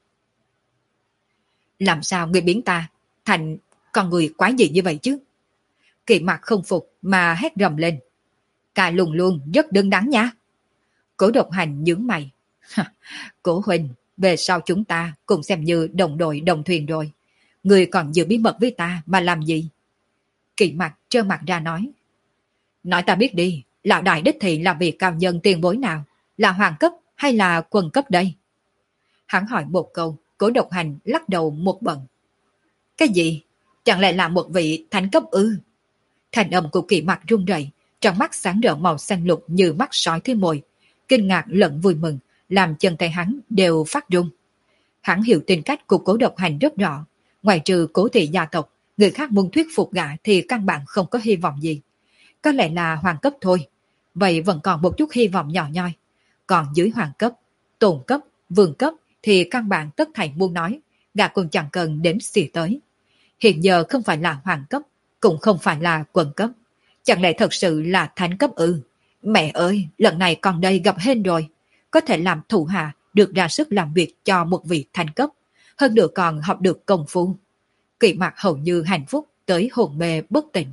A: Làm sao ngươi biến ta thành con người quái gì như vậy chứ? Kỵ Mặc không phục mà hét rầm lên. Cả lùng luôn rất đứng đắn nha. Cố Độc Hành nhướng mày. Cố huynh, về sau chúng ta cũng xem như đồng đội đồng thuyền rồi. Người còn giữ bí mật với ta mà làm gì? Kỵ Mặc trơ mặt ra nói. Nói ta biết đi, lão đại đích thị là vị cao nhân tiền bối nào? Là hoàng cấp hay là quân cấp đây? Hắn hỏi một câu, Cố Độc Hành lắc đầu một bận. Cái gì? Chẳng lẽ là một vị thánh cấp ư? Thành âm của Kỵ Mặc run rẩy, trong mắt sáng rỡ màu xanh lục như mắt sói thứ mồi, kinh ngạc lẫn vui mừng, làm chân tay hắn đều phát run. Hắn hiểu tính cách của Cố Độc Hành rất rõ, Ngoài trừ Cố thị gia tộc, người khác muốn thuyết phục gã thì căn bản không có hy vọng gì. Có lẽ là hoàng cấp thôi, vậy vẫn còn một chút hy vọng nhỏ nhoi. Còn dưới hoàng cấp, tôn cấp, vương cấp thì căn bản tất thảy muốn nói, gã cũng chẳng cần đến xì tới. Hiện giờ không phải là hoàng cấp, cũng không phải là quân cấp. Chẳng lẽ thật sự là thánh cấp ư? Mẹ ơi, lần này con đây gặp hên rồi. Có thể làm thủ hạ, được ra sức làm việc cho một vị thánh cấp. Hơn nữa còn học được công phu. Kỵ Mặc hầu như hạnh phúc tới hồn mê bất tỉnh.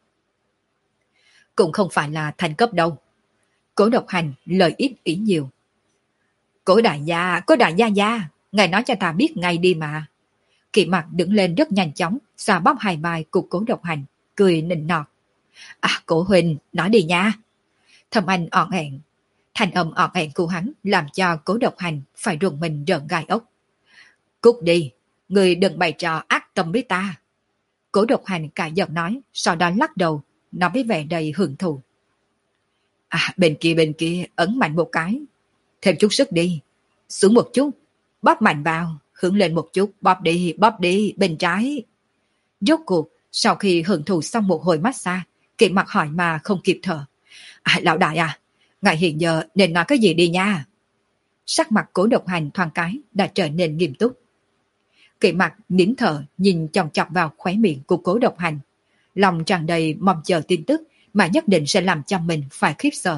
A: Cũng không phải là thánh cấp đâu. Cố Độc Hành lời ít ý nhiều. Cố đại gia, cố đại gia gia, ngài nói cho ta biết ngay đi mà. Kỵ Mặc đứng lên rất nhanh chóng, xoa bóp hai vai của Cố Độc Hành, cười nịnh nọt. À, Cố huynh, nói đi nha. Thầm Anh ọt ẹn. Thành âm ọt ẹn của hắn làm cho Cố Độc Hành phải rùng mình rợn gai ốc. Cút đi, người đừng bày trò ác tâm với ta. Cố Độc Hành cả giận nói, sau đó lắc đầu, nói với vẻ đầy hưởng thụ. À, bên kia bên kia, ấn mạnh một cái. Thêm chút sức đi. Xuống một chút, bóp mạnh vào, hướng lên một chút, bóp đi, bóp đi, bên trái. Rốt cuộc, sau khi hưởng thụ xong một hồi massage, Kỵ Mặc hỏi mà không kịp thở. À, lão đại à, ngài hiện giờ nên nói cái gì đi nha. Sắc mặt Cố Độc Hành thoáng cái đã trở nên nghiêm túc. Kỵ Mặc nín thở nhìn chòng chọc vào khóe miệng của Cố Độc Hành. Lòng tràn đầy mong chờ tin tức mà nhất định sẽ làm cho mình phải khiếp sợ.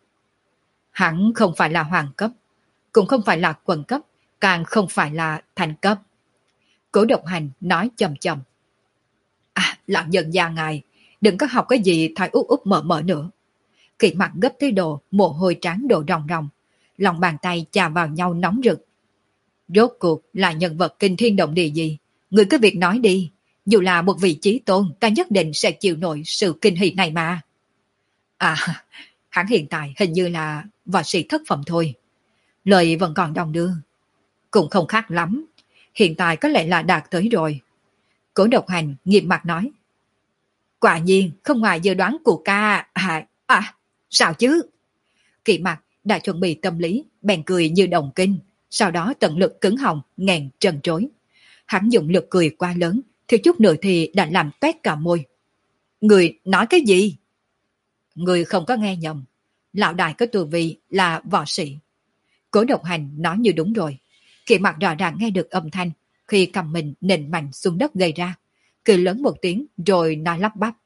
A: Hắn không phải là hoàng cấp, cũng không phải là quân cấp, càng không phải là thành cấp. Cố Độc Hành nói chậm chậm. À, lão nhân gia ngài, đừng có học cái gì thay út út mở mở nữa. Kỵ Mặc gấp tới độ mồ hôi trán đổ ròng ròng, lòng bàn tay chà vào nhau nóng rực. Rốt cuộc là nhân vật kinh thiên động địa gì? Người cứ việc nói đi, dù là một vị chí tôn, ta nhất định sẽ chịu nổi sự kinh hỉ này mà. À, hắn hiện tại hình như là võ sĩ thất phẩm thôi. Lời vẫn còn đong đưa. Cũng không khác lắm. Hiện tại có lẽ là đạt tới rồi. Cố Độc Hành nghiêm mặt nói. Quả nhiên không ngoài dự đoán của ca. À, à sao chứ? Kỵ Mặc đã chuẩn bị tâm lý, bèn cười như đồng kinh. Sau đó tận lực cứng họng, nghẹn trần trối. Hắn dùng lực cười quá lớn, thiếu chút nữa thì đã làm toét cả môi. Người nói cái gì? Người không có nghe nhầm. Lão đại có tù vị là võ sĩ. Cố Độc Hành nói như đúng rồi. Kỵ Mặc rõ ràng nghe được âm thanh khi cầm mình nện mạnh xuống đất gây ra. Cười lớn một tiếng rồi nói lắp bắp.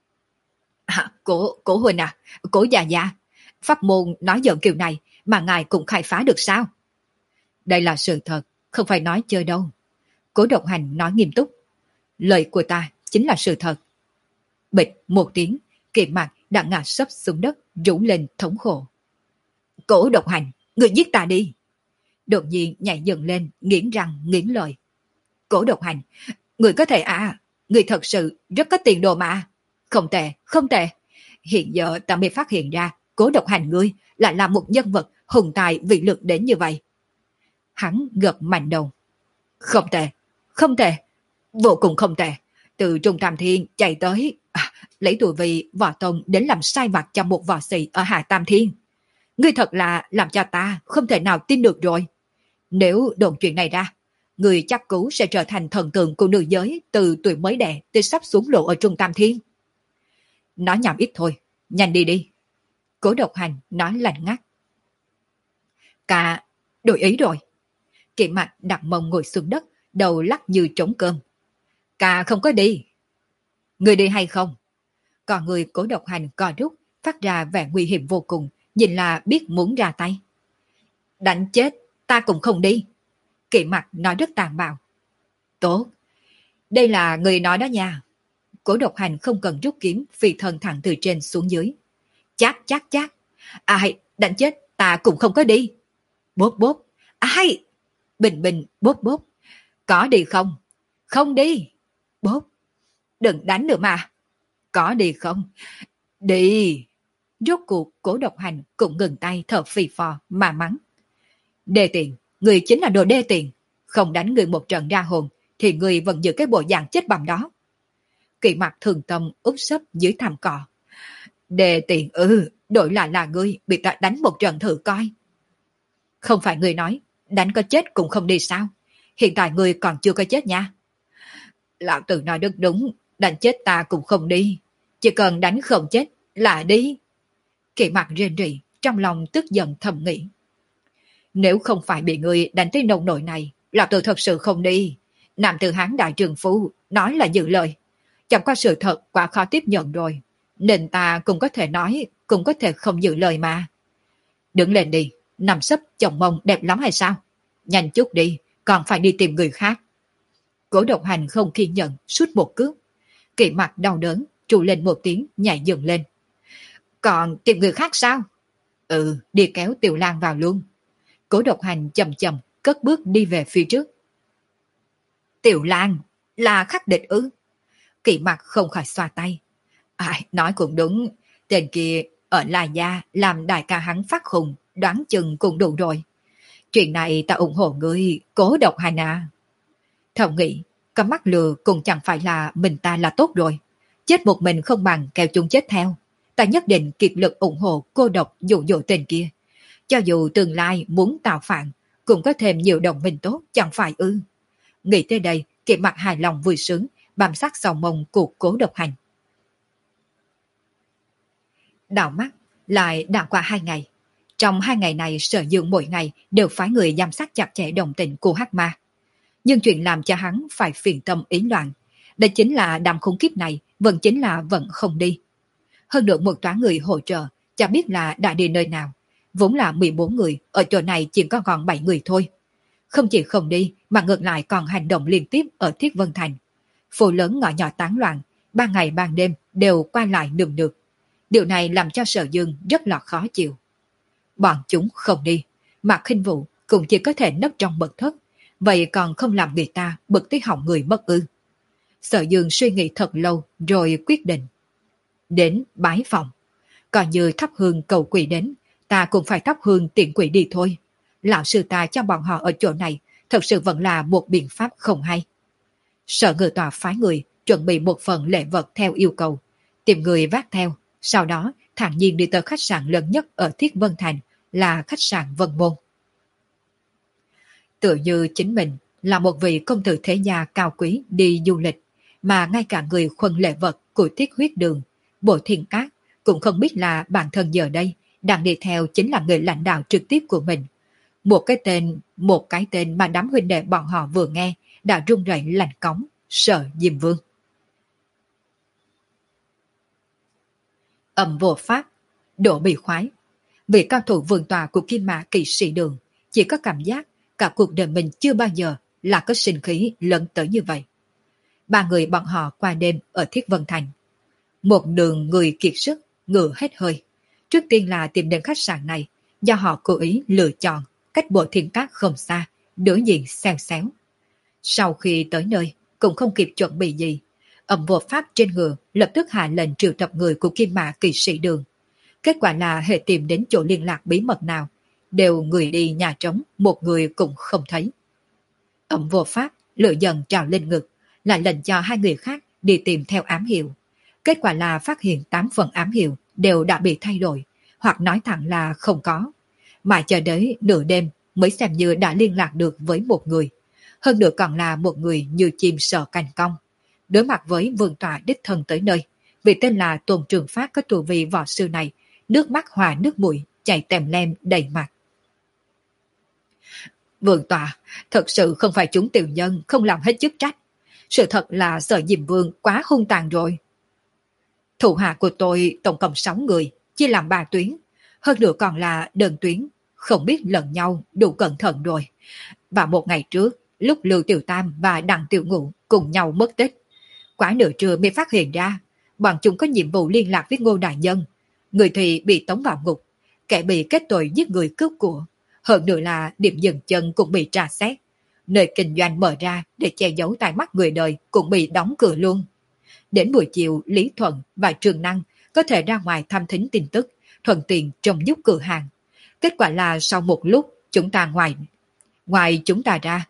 A: À, cố, cố huynh à, cố già già, pháp môn nói giỡn kiểu này mà ngài cũng khai phá được sao? Đây là sự thật, không phải nói chơi đâu. Cố Độc Hành nói nghiêm túc. Lời của ta chính là sự thật. Bịch một tiếng, Kỵ Mặc đã ngã sấp xuống đất, rũ lên thống khổ. Cố Độc Hành, người giết ta đi. Đột nhiên nhảy dựng lên, nghiến răng, nghiến lợi. Cố Độc Hành, người có thể à, người thật sự rất có tiền đồ mà. Không tệ, không tệ. Hiện giờ ta mới phát hiện ra, Cố Độc Hành ngươi lại là một nhân vật hùng tài vị lực đến như vậy. Hắn gật mạnh đầu. Không tệ, không tệ, vô cùng không tệ. Từ Trung Tam Thiên chạy tới, à, lấy tuổi vị võ tông đến làm sai vặt cho một võ sĩ ở Hạ Tam Thiên. Ngươi thật là làm cho ta không thể nào tin được rồi. Nếu đồn chuyện này ra, ngươi chắc cú sẽ trở thành thần tượng của nữ giới từ tuổi mới đẻ tới sắp xuống lộ ở Trung Tam Thiên. Nói nhảm ít thôi, nhanh đi đi. Cố Độc Hành nói lạnh ngắt. Cả đổi ý rồi. Kỵ Mặc đặt mông ngồi xuống đất, đầu lắc như trống cơm. Cả không có đi. Người đi hay không? Còn người Cố Độc Hành co rút, phát ra vẻ nguy hiểm vô cùng, nhìn là biết muốn ra tay. Đánh chết, ta cũng không đi. Kỵ Mặc nói rất tàn bạo. Tốt, đây là người nói đó nha. Cố Độc Hành không cần rút kiếm, phi thân thẳng từ trên xuống dưới. Chát chát chát. Ai, đánh chết, ta cũng không có đi. Bốp bốp. Ai? Bình bình, bốp bốp. Có đi không? Không đi. Bốp. Đừng đánh nữa mà. Có đi không? Đi. Rốt cuộc Cố Độc Hành cũng ngừng tay thở phì phò mà mắng. Đê tiện, người chính là đồ đê tiện. Không đánh người một trận ra hồn thì người vẫn giữ cái bộ dạng chết bầm đó. Kỵ Mặc thường tâm úp sấp dưới thảm cỏ. Đê tiện ư, đổi lại là ngươi bị ta đánh một trận thử coi. Không phải ngươi nói, đánh có chết cũng không đi sao? Hiện tại ngươi còn chưa có chết nha. Lão tử nói rất đúng, đánh chết ta cũng không đi. Chỉ cần đánh không chết là đi. Kỵ mặt rên rỉ, trong lòng tức giận thầm nghĩ. Nếu không phải bị người đánh tới nông nỗi này, lão tử thật sự không đi. Nam tử Hán đại trường phu nói là giữ lời. Chẳng qua sự thật quá khó tiếp nhận rồi. Nên ta cũng có thể nói, cũng có thể không giữ lời mà. Đứng lên đi, nằm sấp chồng mông đẹp lắm hay sao? Nhanh chút đi, còn phải đi tìm người khác. Cố Độc Hành không kiên nhẫn, suốt một cước. Kỵ mặt đau đớn, trụ lên một tiếng, nhảy dựng lên. Còn tìm người khác sao? Ừ, đi kéo Tiểu Lang vào luôn. Cố Độc Hành chậm chậm, cất bước đi về phía trước. Tiểu Lang, là khắc địch ư? Kỵ mặt không khỏi xoa tay. Ai, nói cũng đúng, tên kia ở La Gia làm đại ca hắn phát khùng, đoán chừng cũng đủ rồi. Chuyện này ta ủng hộ ngươi, Cố Độc Hành à. Thầm nghĩ, có mắt lừa cũng chẳng phải là mình ta là tốt rồi. Chết một mình không bằng kéo chúng chết theo. Ta nhất định kiệt lực ủng hộ cô độc dụ dỗ tên kia. Cho dù tương lai muốn tạo phản, cũng có thêm nhiều đồng minh tốt, chẳng phải ư. Nghĩ tới đây, Kỵ mặt hài lòng vui sướng, bám sát sau mông của Cố Độc Hành. Đảo mắt, lại đã qua hai ngày. Trong hai ngày này, Sở Dương mỗi ngày đều phái người giám sát chặt chẽ đồng tình của Hắc Ma. Nhưng chuyện làm cho hắn phải phiền tâm ý loạn, đó chính là đám khủng khiếp này vẫn chính là vẫn không đi. Hơn được một toán người hỗ trợ, chả biết là đã đi nơi nào. Vốn là mười bốn người, ở chỗ này chỉ có còn bảy người thôi. Không chỉ không đi, mà ngược lại còn hành động liên tiếp ở Thiết Vân Thành. Phố lớn ngõ nhỏ tán loạn, ban ngày ban đêm đều qua lại nườm nượp. Điều này làm cho Sở Dương rất là khó chịu. Bọn chúng không đi, Mạc Khinh Vũ cũng chỉ có thể nấp trong mật thất, vậy còn không làm người ta bực tới họng người mất ư. Sở Dương suy nghĩ thật lâu rồi quyết định. Đến bái phòng. Còn như thắp hương cầu quỷ đến, ta cũng phải thắp hương tiện quỷ đi thôi. Lão sư ta cho bọn họ ở chỗ này thật sự vẫn là một biện pháp không hay. Sở Ngự Tòa phái người chuẩn bị một phần lễ vật theo yêu cầu, tìm người vác theo, sau đó thản nhiên đi tới khách sạn lớn nhất ở Thiết Vân Thành là khách sạn Vân Môn. Tựa như chính mình là một vị công tử thế gia cao quý đi du lịch, mà ngay cả người khuân lễ vật của Thiết Huyết Đường, Bộ Thiên Cát cũng không biết là bản thân giờ đây đang đi theo chính là người lãnh đạo trực tiếp của mình. Một cái tên, một cái tên mà đám huynh đệ bọn họ vừa nghe đã run rẩy lạnh cống, Sở Diêm Vương. Ầm vô pháp, đổ bị khoái. Vị cao thủ vườn tòa của Kim Mã Kỵ Sĩ Đường chỉ có cảm giác cả cuộc đời mình chưa bao giờ là có sinh khí lớn tới như vậy. Ba người bọn họ qua đêm ở Thiết Vân Thành. Một đường người kiệt sức, ngựa hết hơi. Trước tiên là tìm đến khách sạn này, do họ cố ý lựa chọn cách Bộ Thiên Cát không xa, đối diện xèo xéo. Sau khi tới nơi, cũng không kịp chuẩn bị gì. Ẩm vô pháp trên ngựa lập tức hạ lệnh triệu tập người của Kim Mã Kỵ Sĩ Đường. Kết quả là hệ tìm đến chỗ liên lạc bí mật nào, đều người đi nhà trống, một người cũng không thấy. Ẩm vô pháp lửa dần trào lên ngực, lại lệnh cho hai người khác đi tìm theo ám hiệu. Kết quả là phát hiện tám phần ám hiệu đều đã bị thay đổi, hoặc nói thẳng là không có. Mà chờ đến nửa đêm mới xem như đã liên lạc được với một người. Hơn nữa còn là một người như chim sợ cành cong. Đối mặt với vương tọa đích thân tới nơi, vị tên là Tôn Trường Phát có tù vị võ sư này, nước mắt hòa nước mũi, chảy tèm lem đầy mặt. Vương tọa, thật sự không phải chúng tiểu nhân không làm hết chức trách. Sự thật là Sở Diêm Vương quá hung tàn rồi. Thủ hạ của tôi tổng cộng sáu người, chia làm ba tuyến. Hơn nữa còn là đơn tuyến, không biết lẫn nhau đủ cẩn thận rồi. Và một ngày trước, lúc Lưu Tiểu Tam và Đặng Tiểu Ngũ cùng nhau mất tích. Quá nửa trưa mới phát hiện ra, bọn chúng có nhiệm vụ liên lạc với Ngô Đại Nhân. Người thì bị tống vào ngục, kẻ bị kết tội giết người cướp của. Hơn nữa là điểm dừng chân cũng bị tra xét. Nơi kinh doanh mở ra để che giấu tai mắt người đời cũng bị đóng cửa luôn. Đến buổi chiều, Lý Thuận và Trường Năng có thể ra ngoài thăm thính tin tức, thuận tiện trông giúp cửa hàng. Kết quả là sau một lúc, chúng ta ngoài, ngoài chúng ta ra.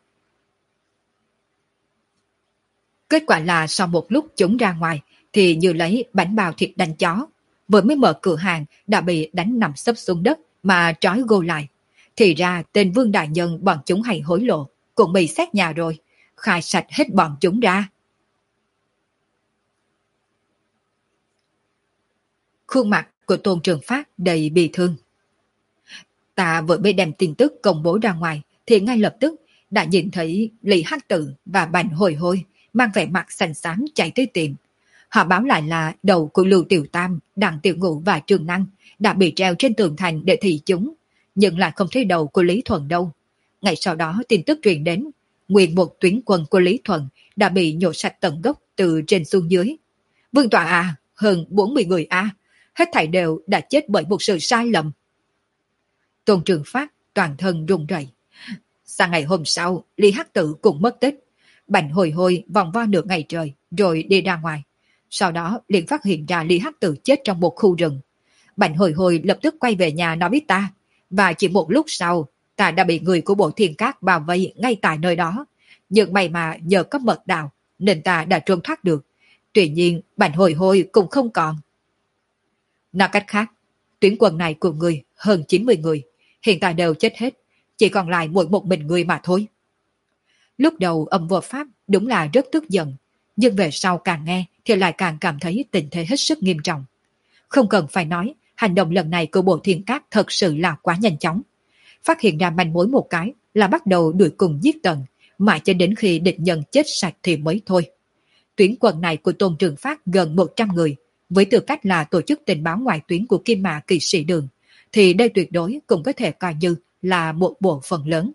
A: Kết quả là sau một lúc chúng ra ngoài, thì như lấy bánh bao thịt đánh chó. Vừa mới mở cửa hàng đã bị đánh nằm sấp xuống đất mà trói gô lại. Thì ra tên Vương Đại Nhân bọn chúng hay hối lộ, cũng bị xét nhà rồi, khai sạch hết bọn chúng ra. Khuôn mặt của Tôn Trường Phát đầy bi thương. Ta vừa mới đem tin tức công bố ra ngoài thì ngay lập tức đã nhìn thấy Lý Hắc Tự và Bành Hồi Hôi mang vẻ mặt xanh xám chạy tới tìm. Họ báo lại là đầu của Lưu Tiểu Tam, Đặng Tiểu Ngũ và Trường Năng đã bị treo trên tường thành để thị chúng, nhưng lại không thấy đầu của Lý Thuần đâu. Ngày sau đó tin tức truyền đến, nguyên một tuyến quân của Lý Thuần đã bị nhổ sạch tận gốc từ trên xuống dưới. Vương tọa à, hơn bốn mươi người a, hết thảy đều đã chết bởi một sự sai lầm. Tôn Trường Phát toàn thân run rẩy. Sang ngày hôm sau, Lý Hắc Tự cũng mất tích. Bành Hồi Hôi vòng vo nửa ngày trời rồi đi ra ngoài. Sau đó liền phát hiện ra Lý Hắc Tự chết trong một khu rừng. Bành Hồi Hôi lập tức quay về nhà nói với ta, và chỉ một lúc sau, ta đã bị người của Bộ Thiên Cát bao vây ngay tại nơi đó. Nhưng may mà nhờ có mật đạo nên ta đã trốn thoát được. Tuy nhiên Bành Hồi Hôi cũng không còn. Nói cách khác, tuyến quân này của người hơn chín mươi người, hiện tại đều chết hết, chỉ còn lại mỗi một mình người mà thôi. Lúc đầu Âm Vô Pháp đúng là rất tức giận, nhưng về sau càng nghe thì lại càng cảm thấy tình thế hết sức nghiêm trọng. Không cần phải nói, hành động lần này của Bộ Thiên Cát thật sự là quá nhanh chóng. Phát hiện ra manh mối một cái là bắt đầu đuổi cùng giết tận, mãi cho đến khi địch nhân chết sạch thì mới thôi. Tuyến quân này của Tôn Trường Phát gần một trăm người, với tư cách là tổ chức tình báo ngoại tuyến của Kim Mã Kỵ Sĩ Đường, thì đây tuyệt đối cũng có thể coi như là một bộ phận lớn.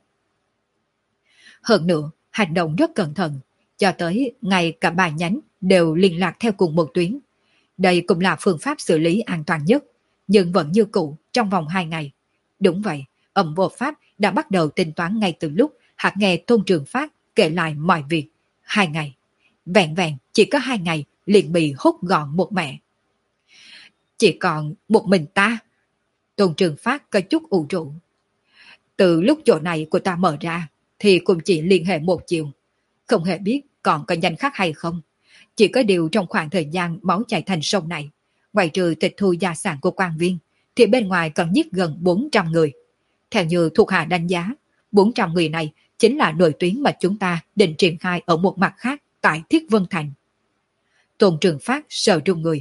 A: Hơn nữa, hành động rất cẩn thận, cho tới ngay cả ba nhánh đều liên lạc theo cùng một tuyến. Đây cũng là phương pháp xử lý an toàn nhất, nhưng vẫn như cũ trong vòng hai ngày. Đúng vậy, Âm Vô Pháp đã bắt đầu tính toán ngay từ lúc hắn nghe Tôn Trường Phát kể lại mọi việc. Hai ngày, vẹn vẹn chỉ có hai ngày liền bị hút gọn một mẹ. Chỉ còn một mình ta. Tôn Trường Phát có chút ủ rũ. Từ lúc chỗ này của ta mở ra thì cũng chỉ liên hệ một chiều. Không hề biết còn có danh khác hay không. Chỉ có điều trong khoảng thời gian máu chảy thành sông này, ngoài trừ tịch thu gia sản của quan viên, thì bên ngoài còn giết gần bốn trăm người. Theo như thuộc hạ đánh giá, bốn trăm người này chính là nội tuyến mà chúng ta định triển khai ở một mặt khác tại Thiết Vân Thành. Tôn Trường Phát sợ run người.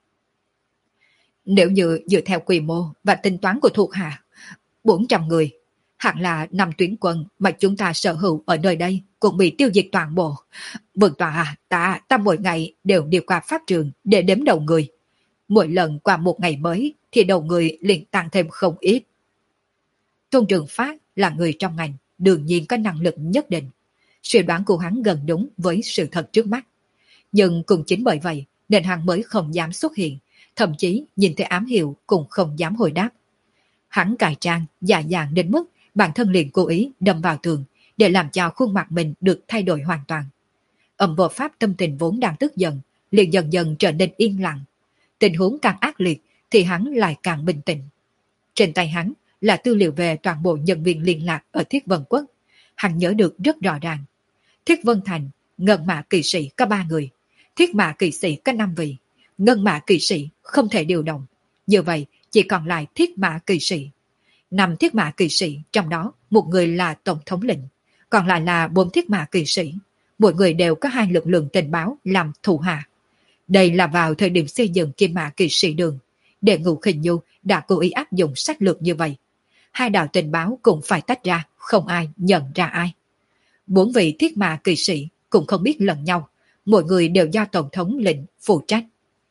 A: Nếu như dựa theo quy mô và tính toán của thuộc hạ, bốn trăm người, hẳn là năm tuyến quân mà chúng ta sở hữu ở nơi đây cũng bị tiêu diệt toàn bộ. Vương tọa à, ta, ta mỗi ngày đều đi qua pháp trường để đếm đầu người. Mỗi lần qua một ngày mới thì đầu người liền tăng thêm không ít. Tôn Trường Phát là người trong ngành, đương nhiên có năng lực nhất định. Suy đoán của hắn gần đúng với sự thật trước mắt. Nhưng cũng chính bởi vậy nên hắn mới không dám xuất hiện, thậm chí nhìn thấy ám hiệu cũng không dám hồi đáp. Hắn cài trang, dạ dàng đến mức bản thân liền cố ý đâm vào tường để làm cho khuôn mặt mình được thay đổi hoàn toàn. Âm Vô Pháp tâm tình vốn đang tức giận, liền dần dần trở nên yên lặng. Tình huống càng ác liệt thì hắn lại càng bình tĩnh. Trên tay hắn là tư liệu về toàn bộ nhân viên liên lạc ở Thiết Vân Quốc. Hắn nhớ được rất rõ ràng. Thiết Vân Thành, Ngân Mã Kỵ Sĩ có ba người, Thiết Mã Kỵ Sĩ có năm vị, Ngân Mã Kỵ Sĩ không thể điều động. Như vậy chỉ còn lại Thiết Mã Kỵ Sĩ. Năm Thiết Mã Kỵ Sĩ, trong đó một người là tổng thống lĩnh, còn lại là bốn Thiết Mã Kỵ Sĩ. Mỗi người đều có hai lực lượng tình báo làm thủ hạ. Đây là vào thời điểm xây dựng Kim Mã Kỵ Sĩ Đường, để Ngũ Khinh Nhu đã cố ý áp dụng sách lược như vậy. Hai đạo tình báo cũng phải tách ra, không ai nhận ra ai. Bốn vị Thiết Mã Kỵ Sĩ cũng không biết lẫn nhau, mỗi người đều do tổng thống lĩnh phụ trách.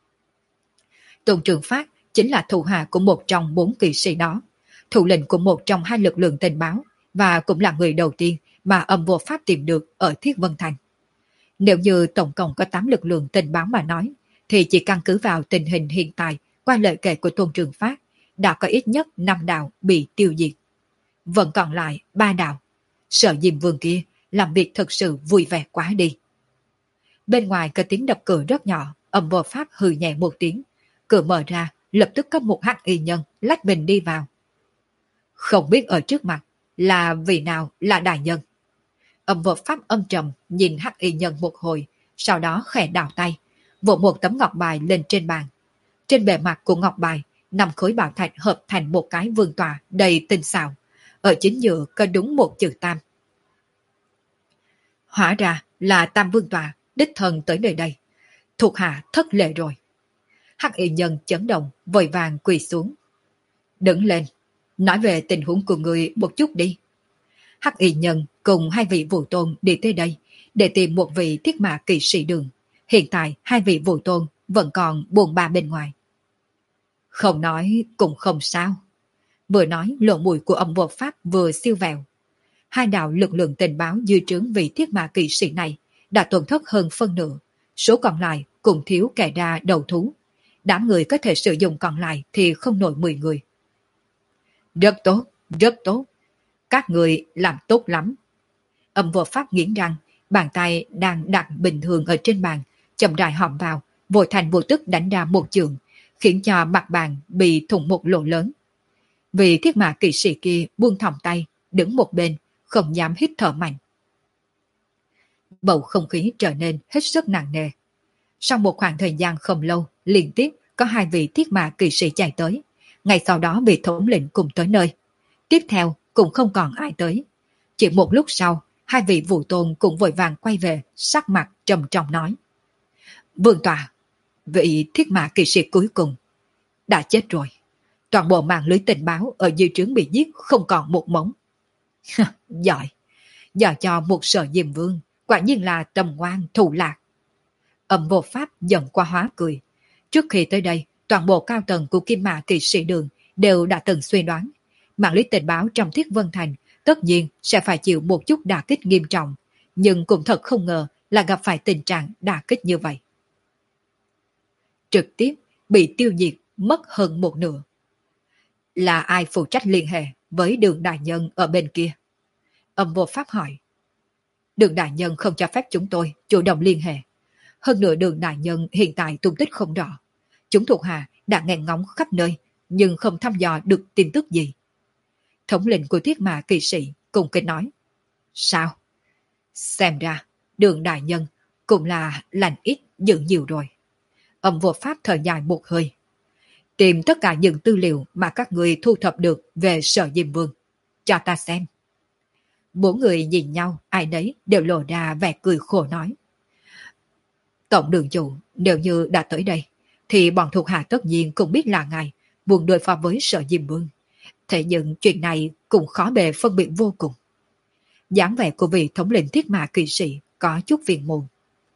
A: Tôn Trường Phát chính là thủ hạ của một trong bốn kỵ sĩ đó, thủ lĩnh của một trong hai lực lượng tình báo, và cũng là người đầu tiên mà Âm Vô Pháp tìm được ở Thiết Vân Thành. Nếu như tổng cộng có tám lực lượng tình báo mà nói, thì chỉ căn cứ vào tình hình hiện tại qua lời kể của Tôn Trường Phát, đã có ít nhất năm đạo bị tiêu diệt. Vẫn còn lại ba đạo. Sở Diêm Vương kia làm việc thật sự vui vẻ quá đi. Bên ngoài có tiếng đập cửa rất nhỏ, Âm Vô Pháp hừ nhẹ một tiếng. Cửa mở ra, lập tức có một hắc y nhân lách mình đi vào. Không biết ở trước mặt là vị nào là đại nhân. Âm Vô Pháp âm trầm nhìn hắc y nhân một hồi, sau đó khẽ đảo tay, vỗ một tấm ngọc bài lên trên bàn. Trên bề mặt của ngọc bài, năm khối bảo thạch hợp thành một cái vương tọa đầy tinh xảo. Ở chính giữa có đúng một chữ Tam. Hóa ra là Tam Vương tọa đích thân tới nơi đây. Thuộc hạ thất lệ rồi. Hắc y nhân chấn động, vội vàng quỳ xuống. Đứng lên, nói về tình huống của người một chút đi. Hắc y nhân cùng hai vị vũ tôn đi tới đây để tìm một vị thiết mã kỵ sĩ đường. Hiện tại hai vị vũ tôn vẫn còn buồn ba bên ngoài. Không nói cũng không sao. Vừa nói lộ mũi của âm vô pháp vừa siêu vẹo. Hai đạo lực lượng tình báo dư trướng vị thiết mã kỵ sĩ này đã tổn thất hơn phân nửa. Số còn lại cũng thiếu kẻ ra đầu thú. Đám người có thể sử dụng còn lại thì không nổi mười người. Rất tốt, rất tốt. Các người làm tốt lắm. Âm vô pháp nghiến răng, bàn tay đang đặt bình thường ở trên bàn, chậm rãi hõm vào, vội thành vô tức đánh ra một trường, khiến cho mặt bàn bị thủng một lỗ lớn. Vì thiết mã kỵ sĩ kia buông thõng tay, đứng một bên, không dám hít thở mạnh. Bầu không khí trở nên hết sức nặng nề. Sau một khoảng thời gian không lâu, liên tiếp có hai vị thiết mã kỵ sĩ chạy tới. Ngay sau đó bị thống lĩnh cùng tới nơi. Tiếp theo cũng không còn ai tới. Chỉ một lúc sau, hai vị vũ tôn cũng vội vàng quay về, sắc mặt trầm trọng nói. Vương tọa, vị thiết mã kỵ sĩ cuối cùng đã chết rồi. Toàn bộ mạng lưới tình báo ở dư trướng bị giết không còn một mống. Giỏi, giỏi cho một Sở Diêm Vương, quả nhiên là tầm ngoan thù lạc. Âm vô pháp giận qua hóa cười. Trước khi tới đây, toàn bộ cao tầng của Kim Mã kỵ sĩ đường đều đã từng suy đoán. Mạng lưới tình báo trong Thiết Vân Thành tất nhiên sẽ phải chịu một chút đả kích nghiêm trọng, nhưng cũng thật không ngờ là gặp phải tình trạng đả kích như vậy. Trực tiếp bị tiêu diệt mất hơn một nửa. Là ai phụ trách liên hệ với Đường đại nhân ở bên kia? Âm vô pháp hỏi. Đường đại nhân không cho phép chúng tôi chủ động liên hệ. Hơn nữa Đường đại nhân hiện tại tung tích không rõ. Chúng thuộc hạ đã nghe ngóng khắp nơi, nhưng không thăm dò được tin tức gì. Thống lĩnh của Thiết Mã kỵ sĩ cùng kịch nói. Sao? Xem ra, Đường đại nhân cũng là lành ít dữ nhiều rồi. Âm vô pháp thở dài một hơi. Tìm tất cả những tư liệu mà các người thu thập được về Sở Diêm Vương. Cho ta xem. Bốn người nhìn nhau, ai nấy đều lộ ra vẻ cười khổ nói. Tổng đường chủ, nếu như đã tới đây, thì bọn thuộc hạ tất nhiên cũng biết là ngài buồn đối phó với Sở Diêm Vương. Thế nhưng chuyện này cũng khó bề phân biệt vô cùng. Dáng vẻ của vị thống lĩnh Thiết Mã kỵ sĩ có chút phiền muộn.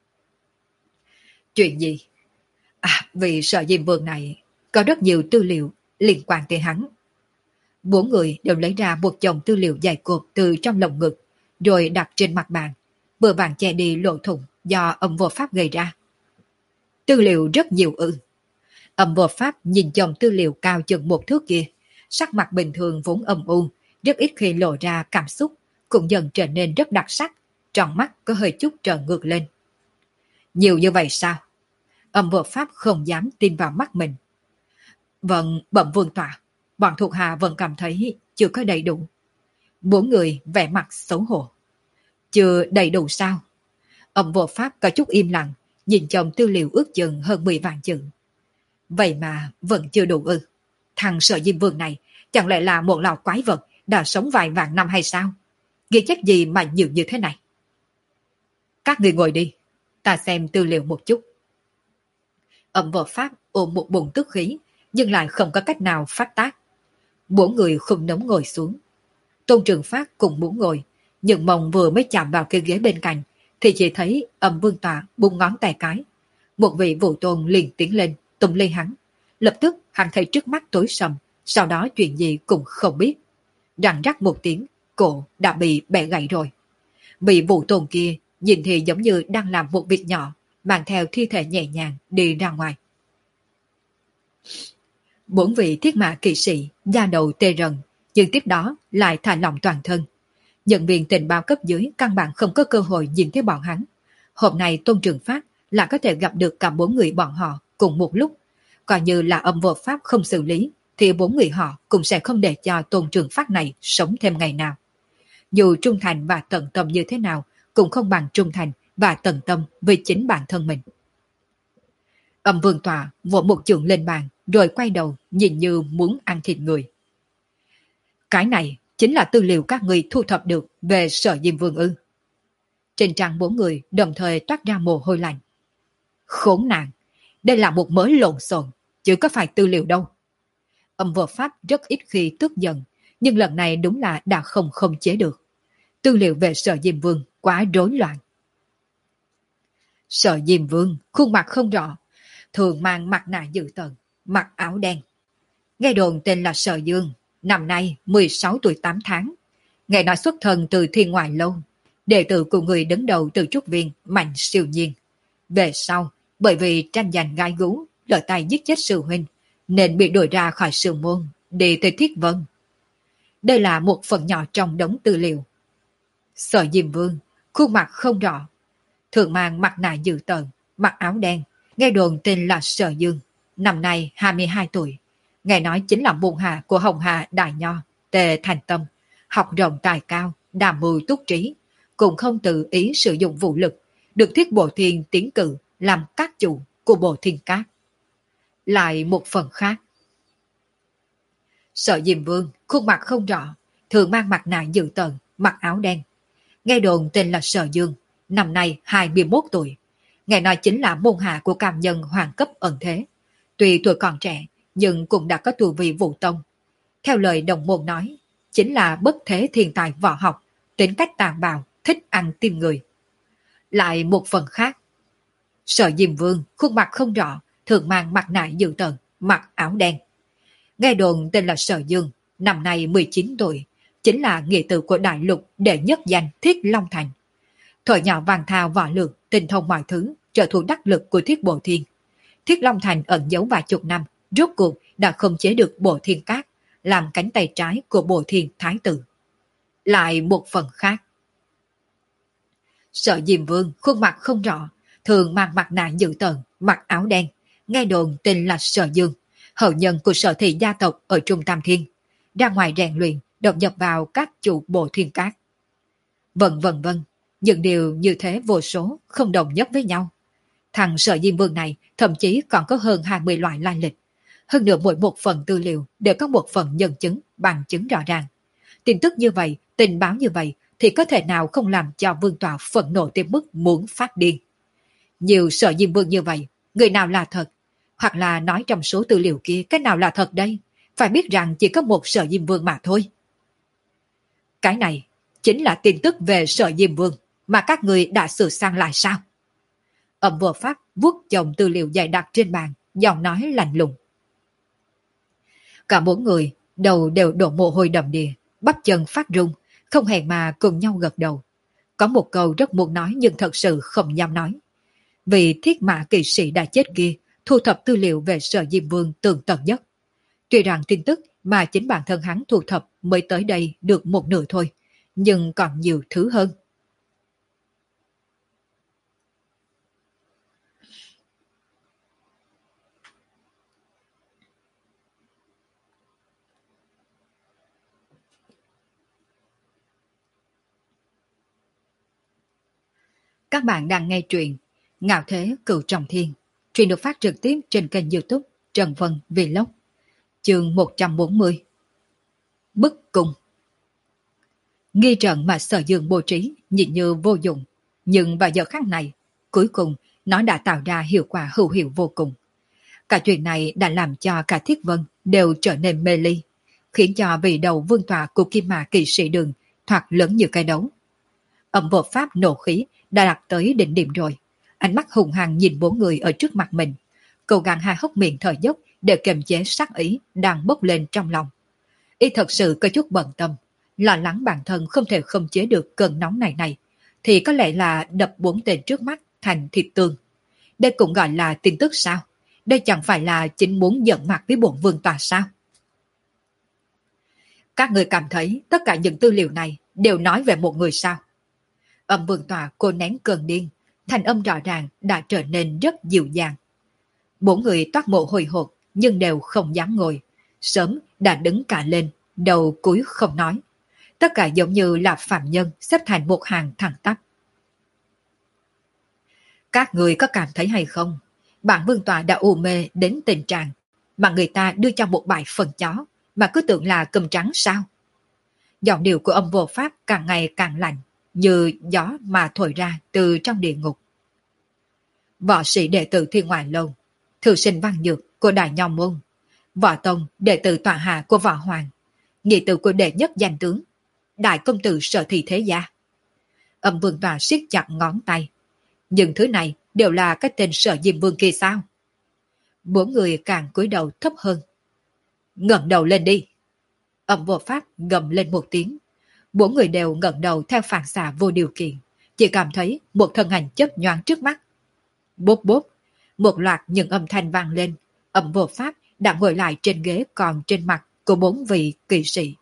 A: Chuyện gì? À, vì Sở Diêm Vương này có rất nhiều tư liệu liên quan tới hắn. Bốn người đều lấy ra một chồng tư liệu dày cộp từ trong lồng ngực, rồi đặt trên mặt bàn, vừa vàng che đi lỗ thủng do âm vô pháp gây ra. Tư liệu rất nhiều ư. Âm vô pháp nhìn chồng tư liệu cao chừng một thước kia, sắc mặt bình thường vốn âm u, rất ít khi lộ ra cảm xúc, cũng dần trở nên rất đặc sắc, tròn mắt có hơi chút trợn ngược lên. Nhiều như vậy sao? Âm vô pháp không dám tin vào mắt mình. Vâng, bẩm vương tọa, bọn thuộc hạ vẫn cảm thấy chưa có đầy đủ. Bốn người vẻ mặt xấu hổ. Chưa đầy đủ sao? Âm vô pháp có chút im lặng, nhìn chồng tư liệu ước chừng hơn mười vạn chữ. Vậy mà vẫn chưa đủ ư? Thằng Sở Diêm Vương này chẳng lẽ là một lò quái vật đã sống vài vạn năm hay sao? Ghi chép gì mà nhiều như thế này? Các người ngồi đi, ta xem tư liệu một chút. Âm vô pháp ôm một bụng tức khí, nhưng lại không có cách nào phát tác. Bốn người không nóng ngồi xuống. Tôn Trường Phát cùng muốn ngồi, nhưng mông vừa mới chạm vào cái ghế bên cạnh, thì chỉ thấy Âm Vương tọa bung ngón tay cái. Một vị vũ tôn liền tiến lên, túm lấy hắn. Lập tức hắn thấy trước mắt tối sầm, sau đó chuyện gì cũng không biết. Răng rắc một tiếng, cổ đã bị bẻ gãy rồi. Vị vũ tôn kia nhìn thì giống như đang làm một việc nhỏ, mang theo thi thể nhẹ nhàng đi ra ngoài. Bốn vị Thiết Mã kỵ sĩ da đầu tê rần, nhưng tiếp đó lại thả lỏng toàn thân. Nhân viên tình báo cấp dưới căn bản không có cơ hội nhìn thấy bọn hắn. Hôm nay Tôn Trường Phát là có thể gặp được cả bốn người bọn họ cùng một lúc. Coi như là âm vô pháp không xử lý, thì bốn người họ cũng sẽ không để cho Tôn Trường Phát này sống thêm ngày nào. Dù trung thành và tận tâm như thế nào, cũng không bằng trung thành và tận tâm với chính bản thân mình. Âm Vương tọa vỗ một chưởng lên bàn, rồi quay đầu nhìn như muốn ăn thịt người. Cái này chính là tư liệu các người thu thập được về Sở Diêm Vương ư? Trên trang bốn người đồng thời toát ra mồ hôi lạnh. Khốn nạn, Đây là một mớ lộn xộn, chứ có phải tư liệu đâu. Âm vô pháp rất ít khi tức giận, nhưng lần này đúng là đã không khống chế được. Tư liệu về Sở Diêm Vương quá rối loạn. Sở Diêm Vương khuôn mặt không rõ, thường mang mặt nạ dữ tợn, mặc áo đen. Nghe đồn tên là Sở Dương, năm nay mười sáu tuổi tám tháng. Nghe nói xuất thân từ thiên ngoại lâu, đệ tử của người đứng đầu từ trúc viên Mạnh Siêu Nhiên. Về sau, bởi vì tranh giành gai gú, lỡ tay giết chết sư huynh, nên bị đuổi ra khỏi sư môn, đi tới Thiết Vân. Đây là một phần nhỏ trong đống tư liệu. Sở Diêm Vương, khuôn mặt không rõ, thường mang mặt nạ dữ tợn, mặc áo đen, nghe đồn tên là Sở Dương, năm nay hai mươi hai tuổi. Nghe nói chính là môn hạ của Hồng Hà Đại Nho, Tề Thành Tâm, học rộng tài cao, đàm mưu túc trí, cũng không tự ý sử dụng vũ lực, được Thiết Bộ Thiên tiến cử làm các chủ của Bộ Thiên Cát. Lại một phần khác. Sở Diêm Vương, khuôn mặt không rõ, thường mang mặt nạ dữ tợn, mặc áo đen. Nghe đồn tên là Sở Dương, năm nay hai mươi mốt tuổi. Nghe nói chính là môn hạ của cam nhân hoàng cấp ẩn thế. Tuy tuổi còn trẻ, nhưng cũng đã có tu vi vũ tông. Theo lời đồng môn nói, chính là bất thế thiên tài võ học, tính cách tàn bạo, thích ăn tim người. Lại một phần khác. Sở Diêm Vương, khuôn mặt không rõ, thường mang mặt nạ dữ tợn, mặc áo đen. Nghe đồn tên là Sở Dương, năm nay mười chín tuổi, chính là nghĩa tử của đại lục đệ nhất danh Thiết Long Thành. Thời nhỏ vàng thao võ lược, tinh thông mọi thứ, trợ thủ đắc lực của Thiết Bộ Thiên. Thiết Long Thành ẩn giấu vài chục năm, rốt cuộc đã không chế được Bộ Thiên Cát, làm cánh tay trái của Bộ Thiên Thái Tử. Lại một phần khác. Sở Diêm Vương, khuôn mặt không rõ, thường mang mặt nạ dữ tợn, mặc áo đen. Nghe đồn tên là Sở Dương, hậu nhân của Sở Thị gia tộc ở Trung Tam Thiên. Ra ngoài rèn luyện, đột nhập vào các chủ Bộ Thiên Cát. Vân vân vân, những điều như thế vô số, không đồng nhất với nhau. Thằng Sở Diêm Vương này thậm chí còn có hơn hai mươi loại lai lịch. Hơn nữa mỗi một phần tư liệu đều có một phần nhân chứng, bằng chứng rõ ràng. Tin tức như vậy, tình báo như vậy thì có thể nào không làm cho Vương Tọa phẫn nộ tới mức muốn phát điên. Nhiều Sở Diêm Vương như vậy, người nào là thật? Hoặc là nói trong số tư liệu kia cái nào là thật đây? Phải biết rằng chỉ có một Sở Diêm Vương mà thôi. Cái này chính là tin tức về Sở Diêm Vương mà các người đã sửa sang lại sao? Ẩm vừa phát vuốt chồng tư liệu dày đặc trên bàn, giọng nói lạnh lùng. Cả bốn người đầu đều đổ mồ hôi đầm đìa, bắp chân phát run, không hẹn mà cùng nhau gật đầu. Có một câu rất muốn nói nhưng thật sự không dám nói. Vì thiết mã kỵ sĩ đã chết kia thu thập tư liệu về Sở Diêm Vương tường tận nhất. Tuy rằng tin tức mà chính bản thân hắn thu thập mới tới đây được một nửa thôi, nhưng còn nhiều thứ hơn. Các bạn đang nghe truyện Ngạo Thế Cửu Trọng Thiên. Truyện được phát trực tiếp trên kênh YouTube Trần Vân Vlog. Chương một trăm bốn mươi. Bức cung. Nghi trận mà Sở Dương bố trí nhìn như vô dụng, nhưng vào giờ khắc này, cuối cùng nó đã tạo ra hiệu quả hữu hiệu vô cùng. Cả chuyện này đã làm cho cả Thiết Vân đều trở nên mê ly, khiến cho vị đầu vương tọa của Kim Mã Kỵ Sĩ Đường thoạt lớn như cái đấu. Ẩm vô pháp nổ khí đã đạt tới đỉnh điểm rồi, ánh mắt hùng hăng nhìn bốn người ở trước mặt mình, cố gắng hai hốc miệng thở dốc để kiềm chế sát ý đang bốc lên trong lòng. Y thật sự có chút bận tâm, lo lắng bản thân không thể khống chế được cơn nóng này này, thì có lẽ là đập bốn tên trước mắt thành thịt tương. Đây cũng gọi là tin tức sao? Đây chẳng phải là chính muốn giận mặt với bổn vương tòa sao? Các người cảm thấy tất cả những tư liệu này đều nói về một người sao? Âm vương tòa cô nén cơn điên, thành âm rõ ràng đã trở nên rất dịu dàng. Bốn người toát mồ hôi hột nhưng đều không dám ngồi, sớm đã đứng cả lên, đầu cúi không nói. Tất cả giống như là phạm nhân xếp thành một hàng thẳng tắp. Các người có cảm thấy hay không? Bản vương tòa đã u mê đến tình trạng mà người ta đưa cho một bãi phần chó mà cứ tưởng là cơm trắng sao? Giọng điệu của âm vô pháp càng ngày càng lạnh, như gió mà thổi ra từ trong địa ngục. Võ sĩ đệ tử Thiên Ngoại Lâu, thư sinh văn nhược của Đại Nho Môn, Võ Tông đệ tử tọa hạ của Võ Hoàng, nghị tử của đệ nhất danh tướng, đại công tử Sở Thị thế gia. Âm Vương Tòa siết chặt ngón tay. Nhưng thứ này đều là cái tên Sở Diêm Vương kia sao? Bốn người càng cúi đầu thấp hơn. Ngẩng đầu lên đi. Âm Vô Pháp gầm lên một tiếng. Bốn người đều ngẩng đầu theo phản xạ vô điều kiện, chỉ cảm thấy một thân ảnh chớp nhoáng trước mắt. Bốp bốp, một loạt những âm thanh vang lên. Âm Vô Pháp đã ngồi lại trên ghế còn trên mặt của bốn vị kỵ sĩ.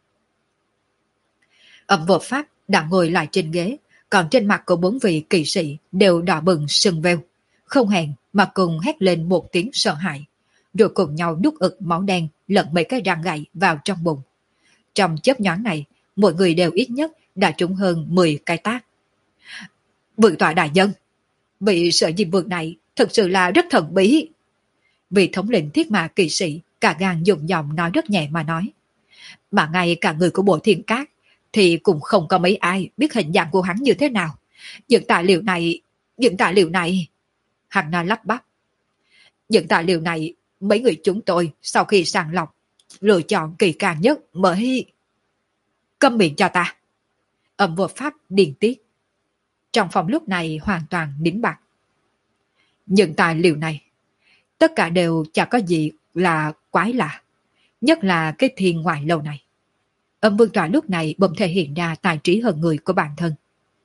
A: Âm Vô Pháp đã ngồi lại trên ghế, còn trên mặt của bốn vị kỵ sĩ đều đỏ bừng sưng veo, không hẹn mà cùng hét lên một tiếng sợ hãi, rồi cùng nhau nuốt ực máu đen lẫn mấy cái răng gãy vào trong bụng. Trong chớp nhoáng này, mỗi người đều ít nhất đã trúng hơn mười cái tát. Vương tọa đại nhân, vị Sở Diêm Vương này thực sự là rất thần bí. Vị thống lĩnh Thiết Mã kỵ sĩ cả gan dùng giọng nói rất nhẹ mà nói. Mà ngay cả người của Bộ Thiên Cát thì cũng không có mấy ai biết hình dạng của hắn như thế nào. Những tài liệu này, những tài liệu này... Hắn na lắp bắp. Những tài liệu này, mấy người chúng tôi sau khi sàng lọc, lựa chọn kỳ càng nhất mới... Câm miệng cho ta. Âm Vô Pháp điên tiết. Trong phòng lúc này hoàn toàn nín bặt. Những tài liệu này, tất cả đều chẳng có gì là quái lạ. Nhất là cái thiên ngoại lâu này. Âm Vương Tọa lúc này bỗng thể hiện ra tài trí hơn người của bản thân.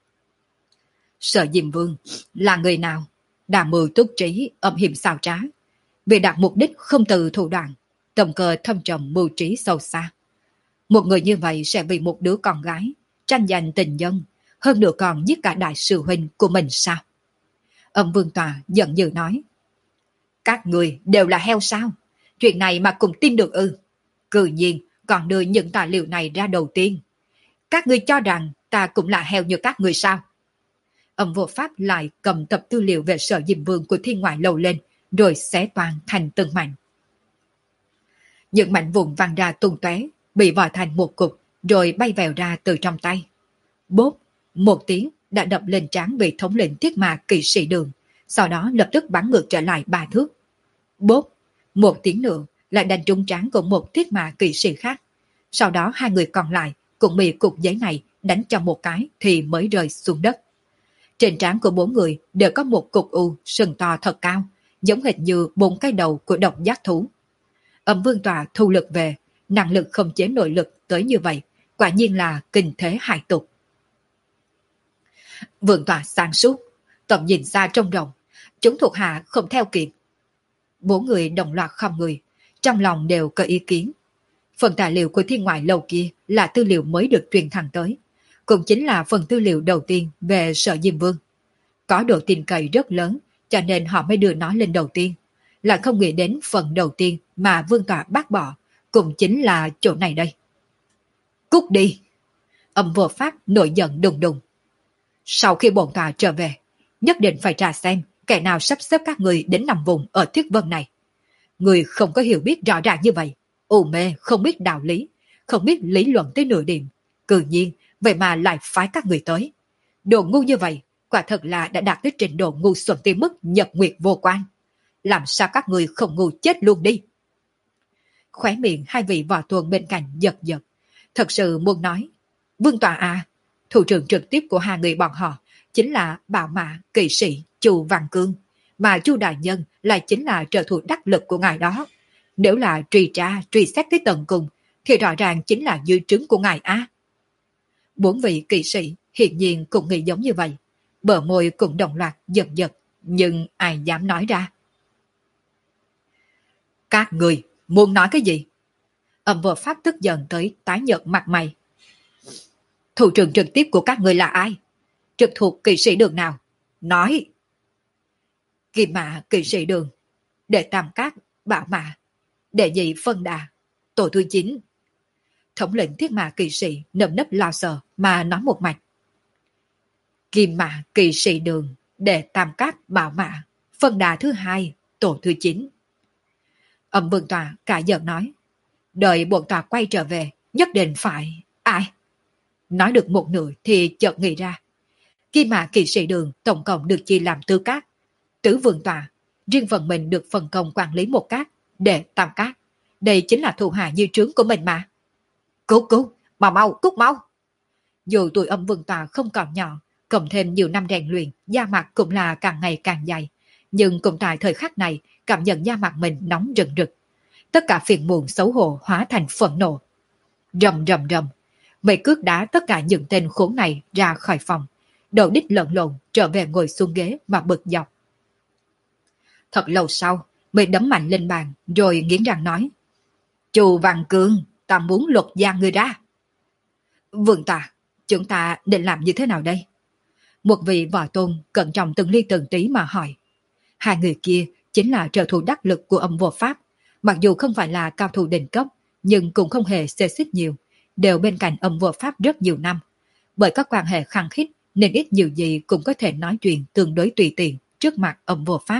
A: Sở Diêm Vương là người nào? Đà mưu túc trí, âm hiểm xảo trá. Vì đạt mục đích không từ thủ đoạn, tầm cơ thâm trầm mưu trí sâu xa. Một người như vậy sẽ vì một đứa con gái tranh giành tình nhân, hơn nữa còn giết cả đại sư huynh của mình sao? Âm Vương Tọa giận dữ nói. Các người đều là heo sao? Chuyện này mà cùng tin được ư? Cự nhiên còn đưa những tài liệu này ra đầu tiên. Các người cho rằng ta cũng là heo như các người sao? Âm Vô Pháp lại cầm tập tư liệu về Sở Diêm Vương của thiên ngoại lầu lên, rồi xé toàn thành từng mảnh. Những mảnh vụn văng ra tung tóe, bị vò thành một cục, rồi bay vèo ra từ trong tay. Bốp, một tiếng đã đập lên trán vị thống lĩnh Thiết Mã kỵ sĩ Đường, sau đó lập tức bắn ngược trở lại ba thước. Bốp, một tiếng nữa lại đánh trúng trán của một Thiết Mã kỵ sĩ khác. Sau đó hai người còn lại cũng bị cục giấy này đánh cho một cái thì mới rơi xuống đất. Trên trán của bốn người đều có một cục u sừng to thật cao, giống hệt như bốn cái đầu của độc giác thú. Âm Vương Tọa thu lực về, năng lực không chế nội lực tới như vậy, quả nhiên là kinh thế hải tục. Vương Tọa sáng suốt, tầm nhìn xa trông rộng, chúng thuộc hạ không theo kịp. Bốn người đồng loạt không người, trong lòng đều có ý kiến. Phần tài liệu của thiên ngoại lâu kia là tư liệu mới được truyền thẳng tới, cũng chính là phần tư liệu đầu tiên về Sở Diêm Vương. Có độ tin cậy rất lớn, cho nên họ mới đưa nó lên đầu tiên. Lại không nghĩ đến phần đầu tiên mà Vương Tọa bác bỏ, cũng chính là chỗ này đây. Cút đi! Âm Vô Pháp nổi giận đùng đùng. Sau khi bổn tọa trở về, nhất định phải tra xem kẻ nào sắp xếp các người đến nằm vùng ở Thiết Vân này. Người không có hiểu biết rõ ràng như vậy, u mê không biết đạo lý, không biết lý luận tới nửa điểm, cư nhiên vậy mà lại phái các người tới. Đồ ngu như vậy, quả thật là đã đạt tới trình độ ngu xuẩn tới mức nhật nguyệt vô quan. Làm sao các người không ngu chết luôn đi? Khóe miệng hai vị võ tuần bên cạnh giật giật, thật sự muốn nói, Vương Tọa à, thủ trưởng trực tiếp của hai người bọn họ chính là Bảo Mã kỵ sĩ Chu Văn Cương, mà Chu đại nhân lại chính là trợ thủ đắc lực của ngài đó. Nếu là truy tra, truy xét tới tận cùng, thì rõ ràng chính là dư trứng của ngài a. Bốn vị kỵ sĩ hiển nhiên cũng nghĩ giống như vậy, bờ môi cũng đồng loạt giật giật, nhưng ai dám nói ra. Các người muốn nói cái gì? Âm Vô Pháp tức giận tới tái nhợt mặt mày. Thủ trưởng trực tiếp của các người là ai? Trực thuộc kỵ sĩ Đường nào? Nói! Kim Mã kỵ sĩ Đường, Đệ Tam Cát, Bảo Mã, Đệ Nhị Phân Đà, Tổ thứ chín. Thống lĩnh Thiết Mã kỵ sĩ nâm nấp lo sợ mà nói một mạch. Kim Mã kỵ sĩ Đường, Đệ Tam Cát, Bảo Mã, Phân Đà thứ hai, Tổ thứ chín. Âm Vương Tọa cả giận nói, đợi bổn tọa quay trở về, nhất định phải... Ai? Nói được một nửa thì chợt nghĩ ra. Kim Mã kỵ sĩ Đường tổng cộng được chia làm tư cát. Tứ Vương Tọa, riêng phần mình được phân công quản lý một cát để tam cát. Đây chính là thủ hạ như trướng của mình mà. Cứu cứu, mau mau, cút mau. Dù tuổi Âm Vương Tòa không còn nhỏ, cộng thêm nhiều năm rèn luyện, da mặt cũng là càng ngày càng dày. Nhưng cũng tại thời khắc này, cảm nhận da mặt mình nóng rực rực. Tất cả phiền muộn xấu hổ hóa thành phẫn nộ. Rầm rầm rầm, mấy cước đá tất cả những tên khốn này ra khỏi phòng. Đầu đít lợn lộn trở về ngồi xuống ghế mà bực dọc. Thật lâu sau, mới đấm mạnh lên bàn rồi nghiến răng nói: Chu Văn Cương, ta muốn luật gia người ra. Vương Tòa, chúng ta định làm như thế nào đây? Một vị võ tôn cẩn trọng từng ly từng tí mà hỏi. Hai người kia chính là trợ thủ đắc lực của Âm Vô Pháp. Mặc dù không phải là cao thủ đỉnh cấp, nhưng cũng không hề xê xích nhiều, đều bên cạnh Âm Vô Pháp rất nhiều năm. Bởi các quan hệ khăng khít nên ít nhiều gì cũng có thể nói chuyện tương đối tùy tiện trước mặt Âm Vô Pháp.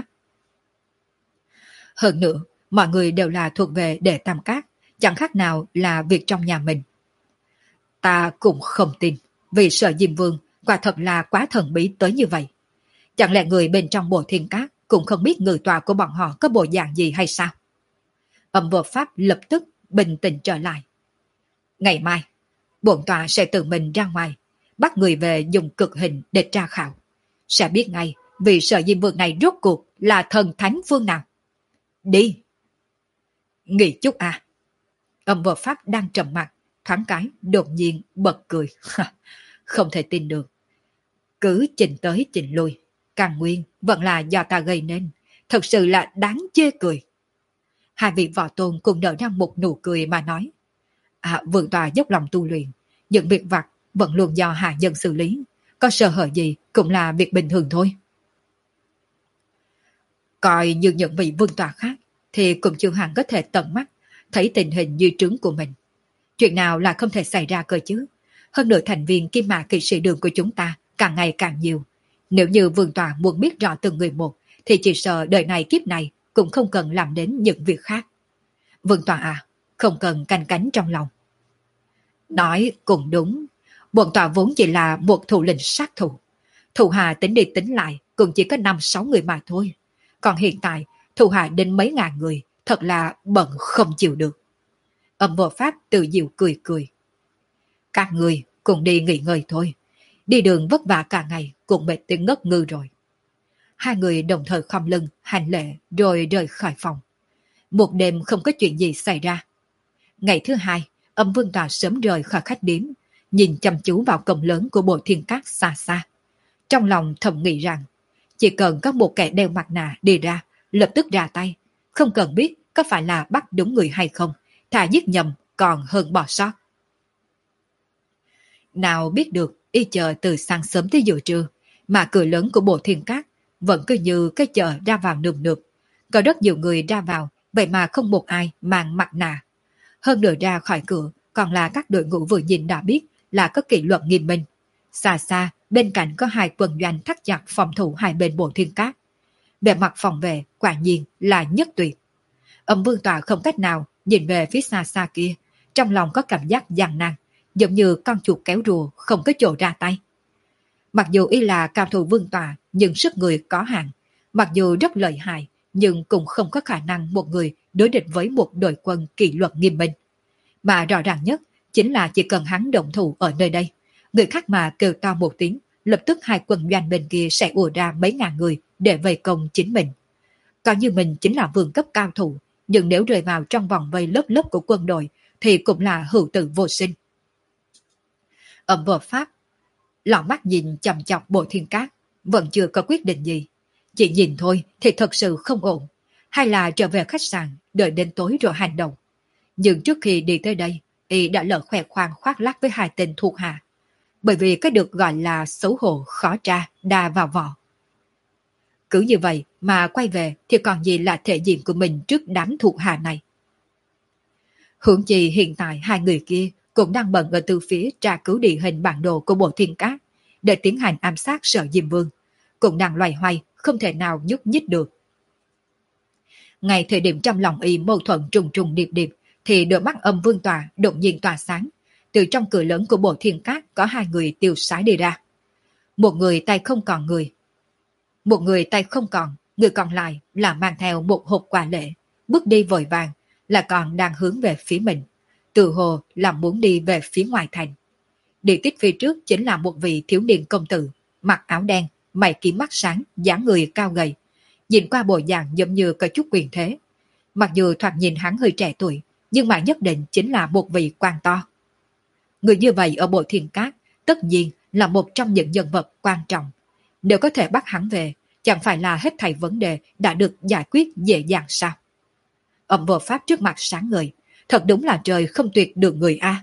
A: Hơn nữa, mọi người đều là thuộc về Đệ Tam Cát, chẳng khác nào là việc trong nhà mình. Ta cũng không tin, vì Sở Diêm Vương quả thật là quá thần bí tới như vậy. Chẳng lẽ người bên trong Bộ Thiên Cát cũng không biết người tòa của bọn họ có bộ dạng gì hay sao? Âm Vô Pháp lập tức bình tĩnh trở lại. Ngày mai, bổn tòa sẽ tự mình ra ngoài, bắt người về dùng cực hình để tra khảo. Sẽ biết ngay vì Sở Diêm Vương này rốt cuộc là thần thánh phương nào. Đi! Nghỉ chút à? Âm Vô Pháp đang trầm mặt, thoáng cái đột nhiên bật cười. Không thể tin được. Cứ chỉnh tới chỉnh lui, càng nguyên vẫn là do ta gây nên. Thật sự là đáng chê cười. Hai vị võ tôn cùng nở ra một nụ cười mà nói. À, vương tòa dốc lòng tu luyện, những việc vặt vẫn luôn do hạ nhân xử lý. Có sơ hở gì cũng là việc bình thường thôi. Coi như những vị vương tòa khác thì cũng chưa hẳn có thể tận mắt thấy tình hình như trứng của mình. Chuyện nào là không thể xảy ra cơ chứ? Hơn nữa thành viên kim mã kỵ sĩ đường của chúng ta càng ngày càng nhiều. Nếu như vương tòa muốn biết rõ từng người một thì chỉ sợ đời này kiếp này cũng không cần làm đến những việc khác. Vương tòa à, không cần canh cánh trong lòng. Nói cũng đúng, bổn tòa vốn chỉ là một thủ lĩnh sát thủ. Thủ hạ tính đi tính lại cũng chỉ có năm sáu người mà thôi. Còn hiện tại, thủ hạ đến mấy ngàn người, thật là bận không chịu được. Âm Vô Pháp tự diệu cười cười. Các người cùng đi nghỉ ngơi thôi. Đi đường vất vả cả ngày cũng mệt tới ngất ngư rồi. Hai người đồng thời khom lưng, hành lễ rồi rời khỏi phòng. Một đêm không có chuyện gì xảy ra. Ngày thứ hai, Âm Vương Tòa sớm rời khỏi khách điếm, nhìn chăm chú vào cổng lớn của Bộ Thiên Cát xa xa. Trong lòng thầm nghĩ rằng, chỉ cần có một kẻ đeo mặt nạ đi ra, lập tức ra tay, không cần biết có phải là bắt đúng người hay không, thà giết nhầm còn hơn bỏ sót. Nào biết được y chờ từ sáng sớm tới giữa trưa, mà cửa lớn của Bộ Thiên Cát vẫn cứ như cái chợ ra vào nườm nượp. Có rất nhiều người ra vào, vậy mà không một ai mang mặt nạ. Hơn nữa ra khỏi cửa còn là các đội ngũ vừa nhìn đã biết là có kỷ luật nghiêm minh. Xa xa, bên cạnh có hai quân doanh thắt chặt phòng thủ hai bên Bộ Thiên Cát. Về mặt phòng vệ, quả nhiên là nhất tuyệt. Âm Vương Tòa không cách nào nhìn về phía xa xa kia, trong lòng có cảm giác gian nan, giống như con chuột kéo rùa không có chỗ ra tay. Mặc dù y là cao thủ Vương Tòa, nhưng sức người có hạn. Mặc dù rất lợi hại, nhưng cũng không có khả năng một người đối địch với một đội quân kỷ luật nghiêm minh. Mà rõ ràng nhất chính là chỉ cần hắn động thủ ở nơi đây, người khác mà kêu to một tiếng, lập tức hai quân doanh bên kia sẽ ùa ra mấy ngàn người để vây công chính mình. Coi như mình chính là vương cấp cao thủ, nhưng nếu rơi vào trong vòng vây lớp lớp của quân đội thì cũng là hữu tử vô sinh. Âm Vô Pháp lọ mắt nhìn chằm chọc Bộ Thiên Cát, vẫn chưa có quyết định gì. Chỉ nhìn thôi thì thật sự không ổn. Hay là trở về khách sạn, đợi đến tối rồi hành động. Nhưng trước khi đi tới đây, y đã lỡ khoe khoang khoác lác với hai tên thuộc hạ. Bởi vì cái được gọi là xấu hổ khó tra, đa vào vỏ. Cứ như vậy mà quay về thì còn gì là thể diện của mình trước đám thuộc hạ này. Hướng chi hiện tại hai người kia cũng đang bận ở từ phía tra cứu địa hình bản đồ của Bộ Thiên Cát để tiến hành ám sát Sở Diêm Vương, cũng đang loay hoay không thể nào nhúc nhích được. Ngay thời điểm trong lòng y mâu thuẫn trùng trùng điệp điệp thì đôi mắt Âm Vương Tòa đột nhiên tỏa sáng. Từ trong cửa lớn của Bộ Thiên Cát có hai người tiêu sái đi ra. Một người tay không còn người. Một người tay không còn, Người còn lại là mang theo một hộp quà lễ, bước đi vội vàng, là còn đang hướng về phía mình, tự hồ là muốn đi về phía ngoài thành. Đi tiếp phía trước chính là một vị thiếu niên công tử, mặc áo đen, mày kiếm mắt sáng, dáng người cao gầy, nhìn qua bộ dạng giống như có chút quyền thế. Mặc dù thoạt nhìn hắn hơi trẻ tuổi, nhưng mà nhất định chính là một vị quan to. Người như vậy ở bộ thiên cát, tất nhiên là một trong những nhân vật quan trọng. Nếu có thể bắt hắn về, chẳng phải là hết thảy vấn đề đã được giải quyết dễ dàng sao? Âm vô pháp trước mặt sáng ngời, thật đúng là trời không tuyệt được người A.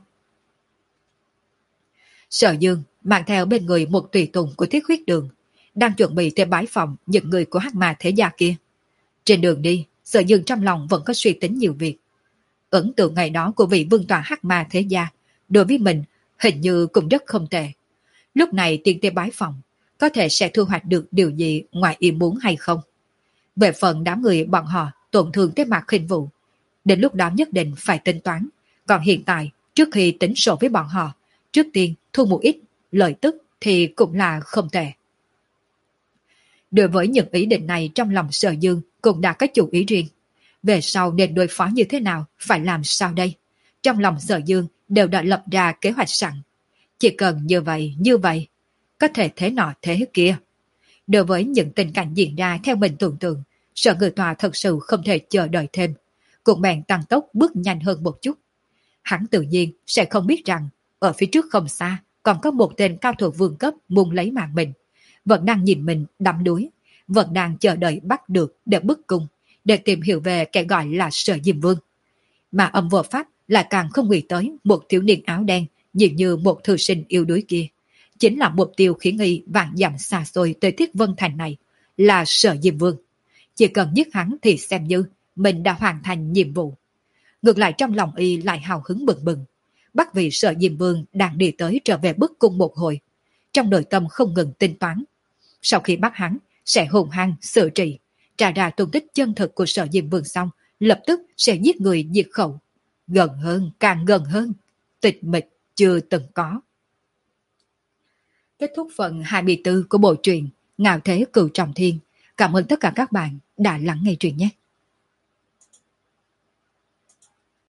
A: Sở Dương mang theo bên người một tùy tùng của Thiết Huyết Đường, đang chuẩn bị tới bái phòng những người của Hắc Ma thế gia kia. Trên đường đi, Sở Dương trong lòng vẫn có suy tính nhiều việc. Ấn tượng ngày đó của vị vương tọa Hắc Ma thế gia đối với mình hình như cũng rất không tệ. Lúc này tiên tới bái phòng, có thể sẽ thu hoạch được điều gì ngoài ý muốn hay không? Về phần đám người bọn họ tổn thương tới Mạc Khinh Vũ, đến lúc đó nhất định phải tính toán. Còn hiện tại, trước khi tính sổ với bọn họ, trước tiên thu một ít lợi tức thì cũng là không tệ. Đối với những ý định này trong lòng Sở Dương cũng đã có chủ ý riêng. Về sau nên đối phó như thế nào, phải làm sao đây? Trong lòng Sở Dương đều đã lập ra kế hoạch sẵn. Chỉ cần như vậy, như vậy, có thể thế nọ thế kia. Đối với những tình cảnh diễn ra theo mình tưởng tượng, Sở Ngự Tòa thật sự không thể chờ đợi thêm. Cũng bèn tăng tốc bước nhanh hơn một chút. Hắn tự nhiên sẽ không biết rằng ở phía trước không xa còn có một tên cao thủ vương cấp muốn lấy mạng mình. Vẫn đang nhìn mình đắm đuối, vẫn đang chờ đợi bắt được để bức cung, để tìm hiểu về kẻ gọi là Sở Diêm Vương. Mà âm vô pháp lại càng không nghĩ tới một thiếu niên áo đen nhìn như một thư sinh yếu đuối kia. Chính là mục tiêu khiến y vạn dặm xa xôi tới Thiết Vân Thành này, là Sở Diêm Vương. Chỉ cần giết hắn thì xem như mình đã hoàn thành nhiệm vụ. Ngược lại trong lòng y lại hào hứng bừng bừng. Bắt vì Sở Diêm Vương đang đi tới trở về bức cung một hồi. Trong nội tâm không ngừng tính toán. Sau khi bắt hắn, sẽ hùng hăng xử trị, trả ra tung tích chân thực của Sở Diêm Vương xong, lập tức sẽ giết người diệt khẩu. Gần hơn, càng gần hơn. Tịch mịch chưa từng có. Kết thúc phần hai mươi tư của bộ truyện Ngạo Thế Cửu Trọng Thiên. Cảm ơn tất cả các bạn đã lắng nghe truyện nhé.